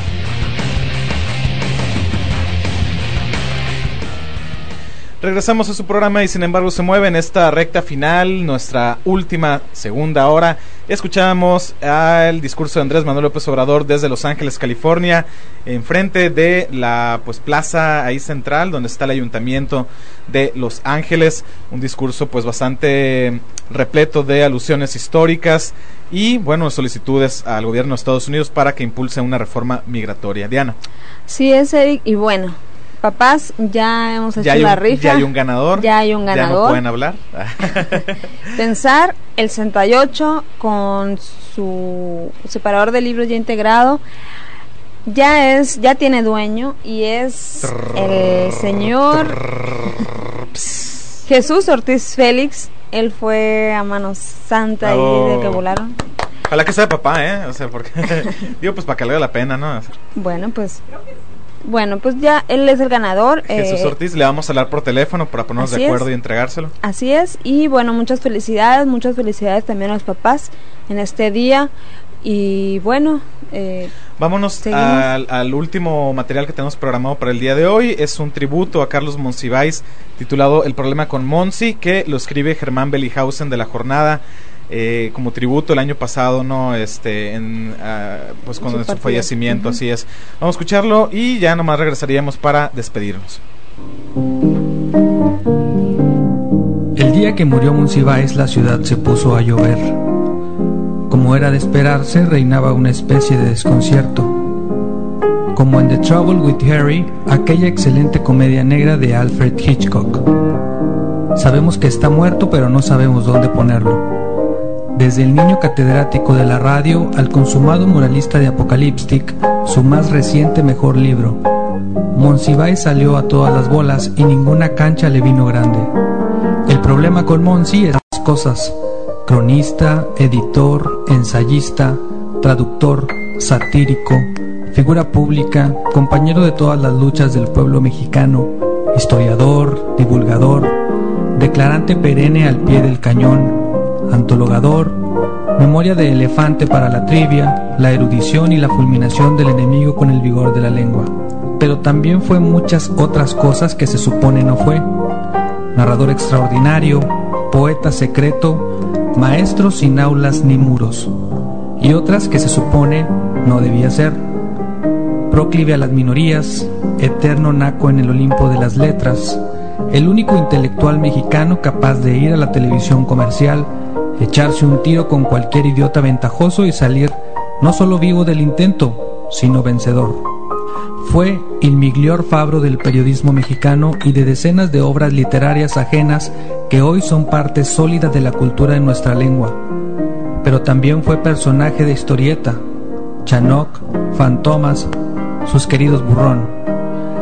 Regresamos a su programa y sin embargo se mueve en esta recta final, nuestra última segunda hora. Escuchamos el discurso de Andrés Manuel López Obrador desde Los Ángeles, California, enfrente de la pues plaza ahí central donde está el ayuntamiento de Los Ángeles. Un discurso pues bastante repleto de alusiones históricas y bueno, solicitudes al gobierno de Estados Unidos para que impulse una reforma migratoria. Diana.
Sí, es Eric, y bueno, papás, ya hemos hecho
ya
la
un,
rifa.
Ya hay un ganador.
Ya hay un ganador.
Ya no pueden hablar.
Pensar el sesenta y ocho con su separador de libros ya integrado. Ya es, ya tiene dueño y es el señor Jesús Ortiz Félix. Él fue a Mano Santa oh. y de que volaron.
Ojalá que sea papá, ¿eh? O sea, porque digo, pues para que valga la pena, ¿no?
Bueno, pues Bueno, pues ya él es el ganador.
Jesús eh, Ortiz, le vamos a hablar por teléfono para ponernos de acuerdo es. y entregárselo.
Así es, y bueno, muchas felicidades, muchas felicidades también a los papás en este día. Y bueno, eh,
vámonos al, al último material que tenemos programado para el día de hoy. Es un tributo a Carlos Monsiváis titulado El problema con Monsi, que lo escribe Germán Bellinghausen de La Jornada. Eh, como tributo el año pasado, no, este, en, uh, pues con su, su fallecimiento, uh-huh. Así es. Vamos a escucharlo y ya nomás regresaríamos para despedirnos.
El día que murió Monsiváis, la ciudad se puso a llover. Como era de esperarse, reinaba una especie de desconcierto. Como en The Trouble with Harry, aquella excelente comedia negra de Alfred Hitchcock. Sabemos que está muerto, pero no sabemos dónde ponerlo. Desde el niño catedrático de la radio al consumado muralista de Apocalyptic, su más reciente mejor libro. Monsiváis salió a todas las bolas y ninguna cancha le vino grande. El problema con Monsi es las cosas: cronista, editor, ensayista, traductor, satírico, figura pública, compañero de todas las luchas del pueblo mexicano, historiador, divulgador, declarante perenne al pie del cañón, antologador, memoria de elefante para la trivia, la erudición y la fulminación del enemigo con el vigor de la lengua. Pero también fue muchas otras cosas que se supone no fue. Narrador extraordinario, poeta secreto, maestro sin aulas ni muros, y otras que se supone no debía ser. Proclive a las minorías, eterno naco en el Olimpo de las letras, el único intelectual mexicano capaz de ir a la televisión comercial, echarse un tiro con cualquier idiota ventajoso y salir no solo vivo del intento, sino vencedor. Fue el miglior fabro del periodismo mexicano y de decenas de obras literarias ajenas que hoy son parte sólida de la cultura de nuestra lengua. Pero también fue personaje de historieta, Chanoc, Fantomas, sus queridos Burrón.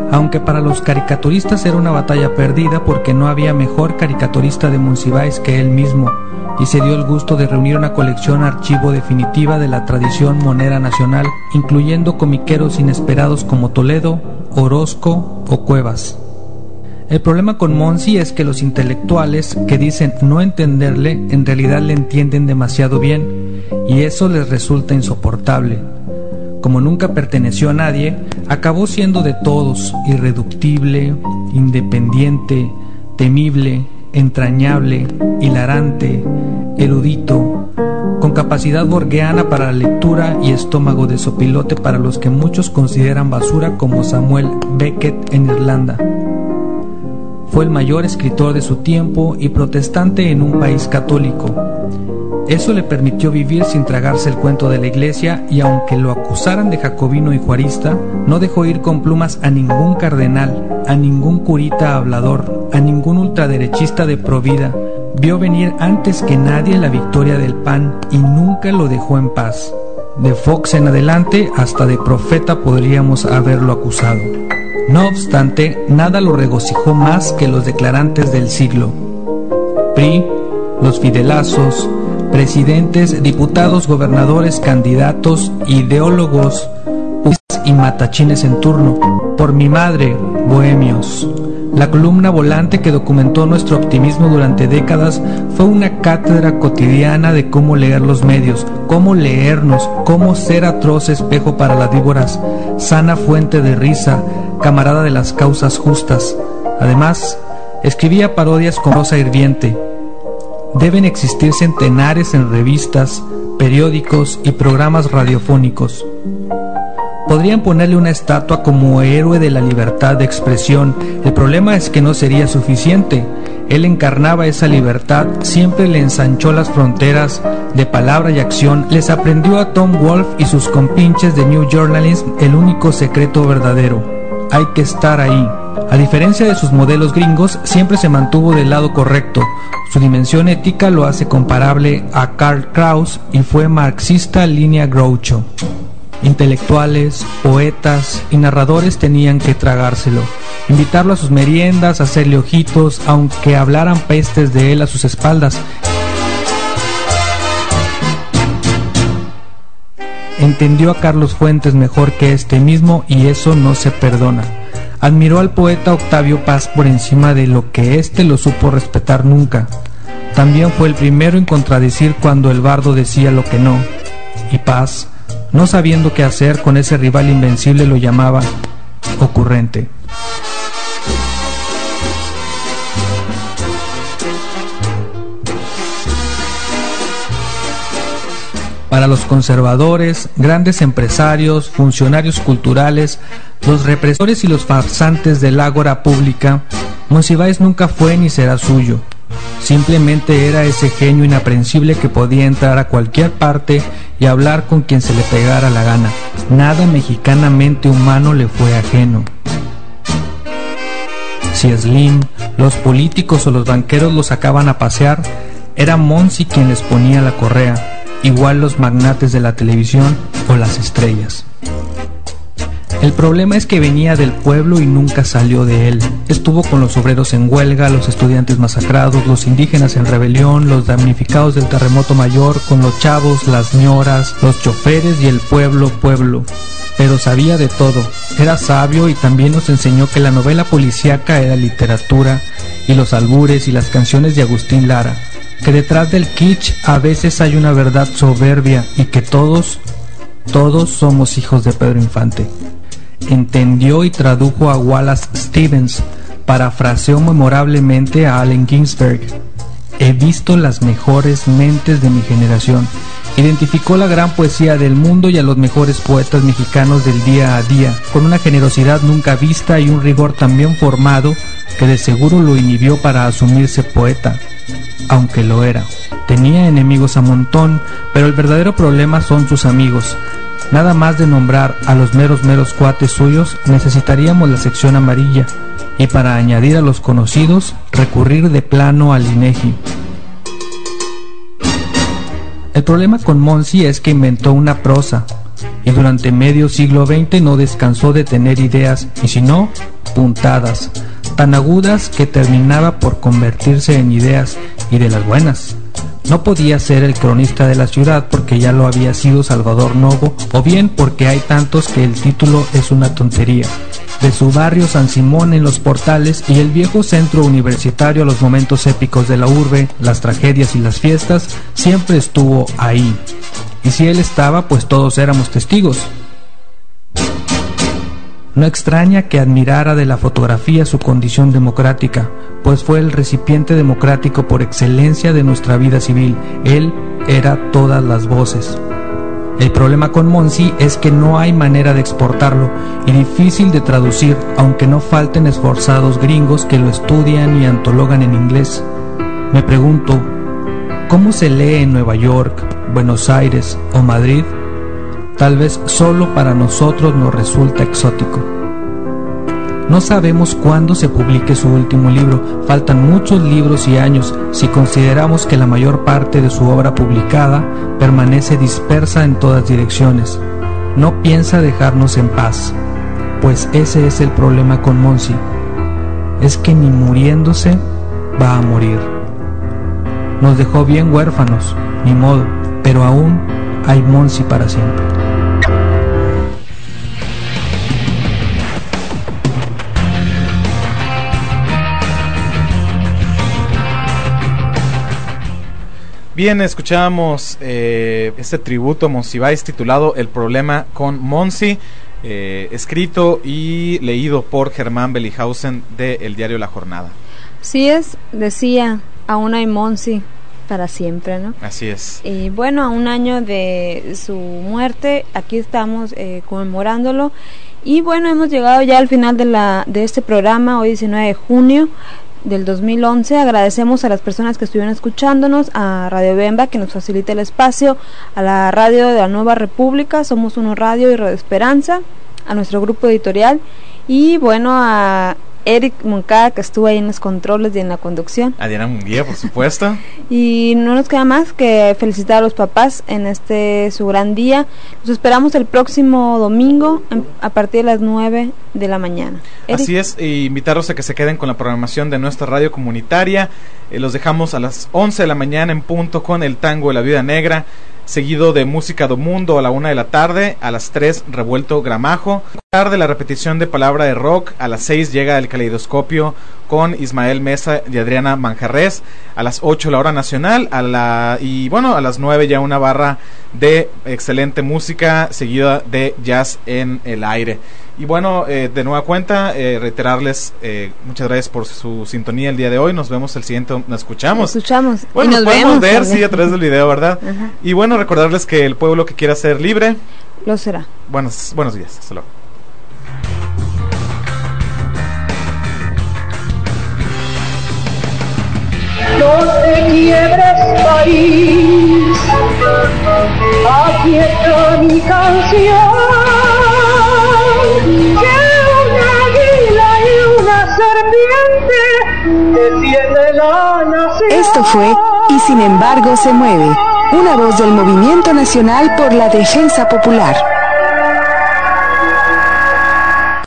aunque para los caricaturistas era una batalla perdida porque no había mejor caricaturista de Monsiváis que él mismo, y se dio el gusto de reunir una colección archivo definitiva de la tradición monera nacional, incluyendo comiqueros inesperados como Toledo, Orozco o Cuevas. El problema con Monsi es que los intelectuales que dicen no entenderle en realidad le entienden demasiado bien, y eso les resulta insoportable. Como nunca perteneció a nadie, acabó siendo de todos, irreductible, independiente, temible, entrañable, hilarante, erudito, con capacidad borgiana para la lectura y estómago de sopilote para los que muchos consideran basura, como Samuel Beckett en Irlanda. Fue el mayor escritor de su tiempo y protestante en un país católico. Eso le permitió vivir sin tragarse el cuento de la iglesia, y aunque lo acusaran de jacobino y juarista, no dejó ir con plumas a ningún cardenal, a ningún curita hablador, a ningún ultraderechista de provida. Vio venir antes que nadie la victoria del P A N y nunca lo dejó en paz. De Fox en adelante, hasta de profeta podríamos haberlo acusado. No obstante, nada lo regocijó más que los declarantes del siglo. P R I, los fidelazos, presidentes, diputados, gobernadores, candidatos, ideólogos y matachines en turno. Por mi madre, bohemios. La columna volante que documentó nuestro optimismo durante décadas fue una cátedra cotidiana de cómo leer los medios, cómo leernos, cómo ser atroz espejo para las víboras, sana fuente de risa, camarada de las causas justas. Además, escribía parodias con prosa hirviente. Deben existir centenares en revistas, periódicos y programas radiofónicos. Podrían ponerle una estatua como héroe de la libertad de expresión. El problema es que no sería suficiente. Él encarnaba esa libertad, siempre le ensanchó las fronteras de palabra y acción, les aprendió a Tom Wolfe y sus compinches de New Journalism el único secreto verdadero: hay que estar ahí. A diferencia de sus modelos gringos, siempre se mantuvo del lado correcto. Su dimensión ética lo hace comparable a Karl Kraus y fue marxista línea Groucho. Intelectuales, poetas y narradores tenían que tragárselo, invitarlo a sus meriendas, hacerle ojitos, aunque hablaran pestes de él a sus espaldas. Entendió a Carlos Fuentes mejor que este mismo, y eso no se perdona. Admiró al poeta Octavio Paz por encima de lo que éste lo supo respetar nunca. También fue el primero en contradecir cuando el bardo decía lo que no. Y Paz, no sabiendo qué hacer con ese rival invencible, lo llamaba ocurrente. Para los conservadores, grandes empresarios, funcionarios culturales, los represores y los farsantes del ágora pública, Monsiváis nunca fue ni será suyo. Simplemente era ese genio inaprensible que podía entrar a cualquier parte y hablar con quien se le pegara la gana. Nada mexicanamente humano le fue ajeno. Si Slim, los políticos o los banqueros los sacaban a pasear, era Monsi quien les ponía la correa, igual los magnates de la televisión o las estrellas. El problema es que venía del pueblo y nunca salió de él. Estuvo con los obreros en huelga, los estudiantes masacrados, los indígenas en rebelión, los damnificados del terremoto mayor, con los chavos, las ñoras, los choferes y el pueblo, pueblo. Pero sabía de todo, era sabio y también nos enseñó que la novela policíaca era literatura, y los albures y las canciones de Agustín Lara, que detrás del kitsch a veces hay una verdad soberbia y que todos, todos somos hijos de Pedro Infante. Entendió y tradujo a Wallace Stevens, parafraseó memorablemente a Allen Ginsberg. He visto las mejores mentes de mi generación. Identificó la gran poesía del mundo y a los mejores poetas mexicanos del día a día, con una generosidad nunca vista y un rigor tan bien formado que de seguro lo inhibió para asumirse poeta, aunque lo era. Tenía enemigos a montón, pero el verdadero problema son sus amigos. Nada más de nombrar a los meros meros cuates suyos, necesitaríamos la sección amarilla, y para añadir a los conocidos, recurrir de plano al INEGI. El problema con Monsi es que inventó una prosa, y durante medio siglo veinte no descansó de tener ideas, y si no, puntadas, tan agudas que terminaba por convertirse en ideas, y de las buenas. No podía ser el cronista de la ciudad porque ya lo había sido Salvador Novo, o bien porque hay tantos que el título es una tontería. De su barrio San Simón en Los Portales y el viejo centro universitario a los momentos épicos de la urbe, las tragedias y las fiestas, siempre estuvo ahí. Y si él estaba, pues todos éramos testigos. No extraña que admirara de la fotografía su condición democrática, pues fue el recipiente democrático por excelencia de nuestra vida civil. Él era todas las voces. El problema con Monsi es que no hay manera de exportarlo y difícil de traducir, aunque no falten esforzados gringos que lo estudian y antologan en inglés. Me pregunto, ¿cómo se lee en Nueva York, Buenos Aires o Madrid? Tal vez solo para nosotros nos resulta exótico. No sabemos cuándo se publique su último libro, faltan muchos libros y años si consideramos que la mayor parte de su obra publicada permanece dispersa en todas direcciones. No piensa dejarnos en paz, pues ese es el problema con Monsi, es que ni muriéndose va a morir. Nos dejó bien huérfanos, ni modo, pero aún hay Monsi para siempre.
Bien, escuchábamos eh, este tributo a Monsiváis titulado El problema con Monsi, eh, escrito y leído por Germán Bellinghausen de el diario La Jornada.
Sí es, decía, aún hay Monsi para siempre, ¿no?
Así es.
Y bueno, a un año de su muerte, aquí estamos eh, conmemorándolo. Y bueno, hemos llegado ya al final de, la, de este programa, hoy diecinueve de junio del dos mil once. Agradecemos a las personas que estuvieron escuchándonos, a Radio Bemba que nos facilita el espacio, a la radio de la Nueva República, Somos Uno Radio y Radio Esperanza, a nuestro grupo editorial y bueno, a Eric Moncada que estuvo ahí en los controles y en la conducción.
A Diana Munguía, por supuesto.
Y no nos queda más que felicitar a los papás en este su gran día. Los esperamos el próximo domingo en, a partir de las nueve de la mañana. Eric.
Así es, e invitarlos a que se queden con la programación de nuestra radio comunitaria. Eh, los dejamos a las once de la mañana en punto con el tango de la Vida Negra, seguido de Música do Mundo a la una de la tarde, a las tres Revuelto Gramajo, tarde la repetición de Palabra de Rock, a las seis llega el Caleidoscopio con Ismael Mesa y Adriana Manjarres, a las ocho la Hora Nacional, a la y bueno, a las nueve ya una barra de excelente música seguida de Jazz en el Aire. Y bueno, eh, de nueva cuenta, eh, reiterarles eh, muchas gracias por su sintonía el día de hoy. Nos vemos el siguiente, nos escuchamos.
Nos escuchamos.
Bueno,
y nos,
nos podemos
vemos
ver,
también.
sí, a través del video, ¿verdad?
Ajá.
Y bueno, recordarles que el pueblo que quiera ser libre,
lo será.
Buenos, buenos días, hasta luego.
No te quiebres, país, aquí está mi canción, que una águila y una serpiente defiende la nación.
Esto fue Y sin embargo se mueve, una voz del Movimiento Nacional por la Defensa Popular.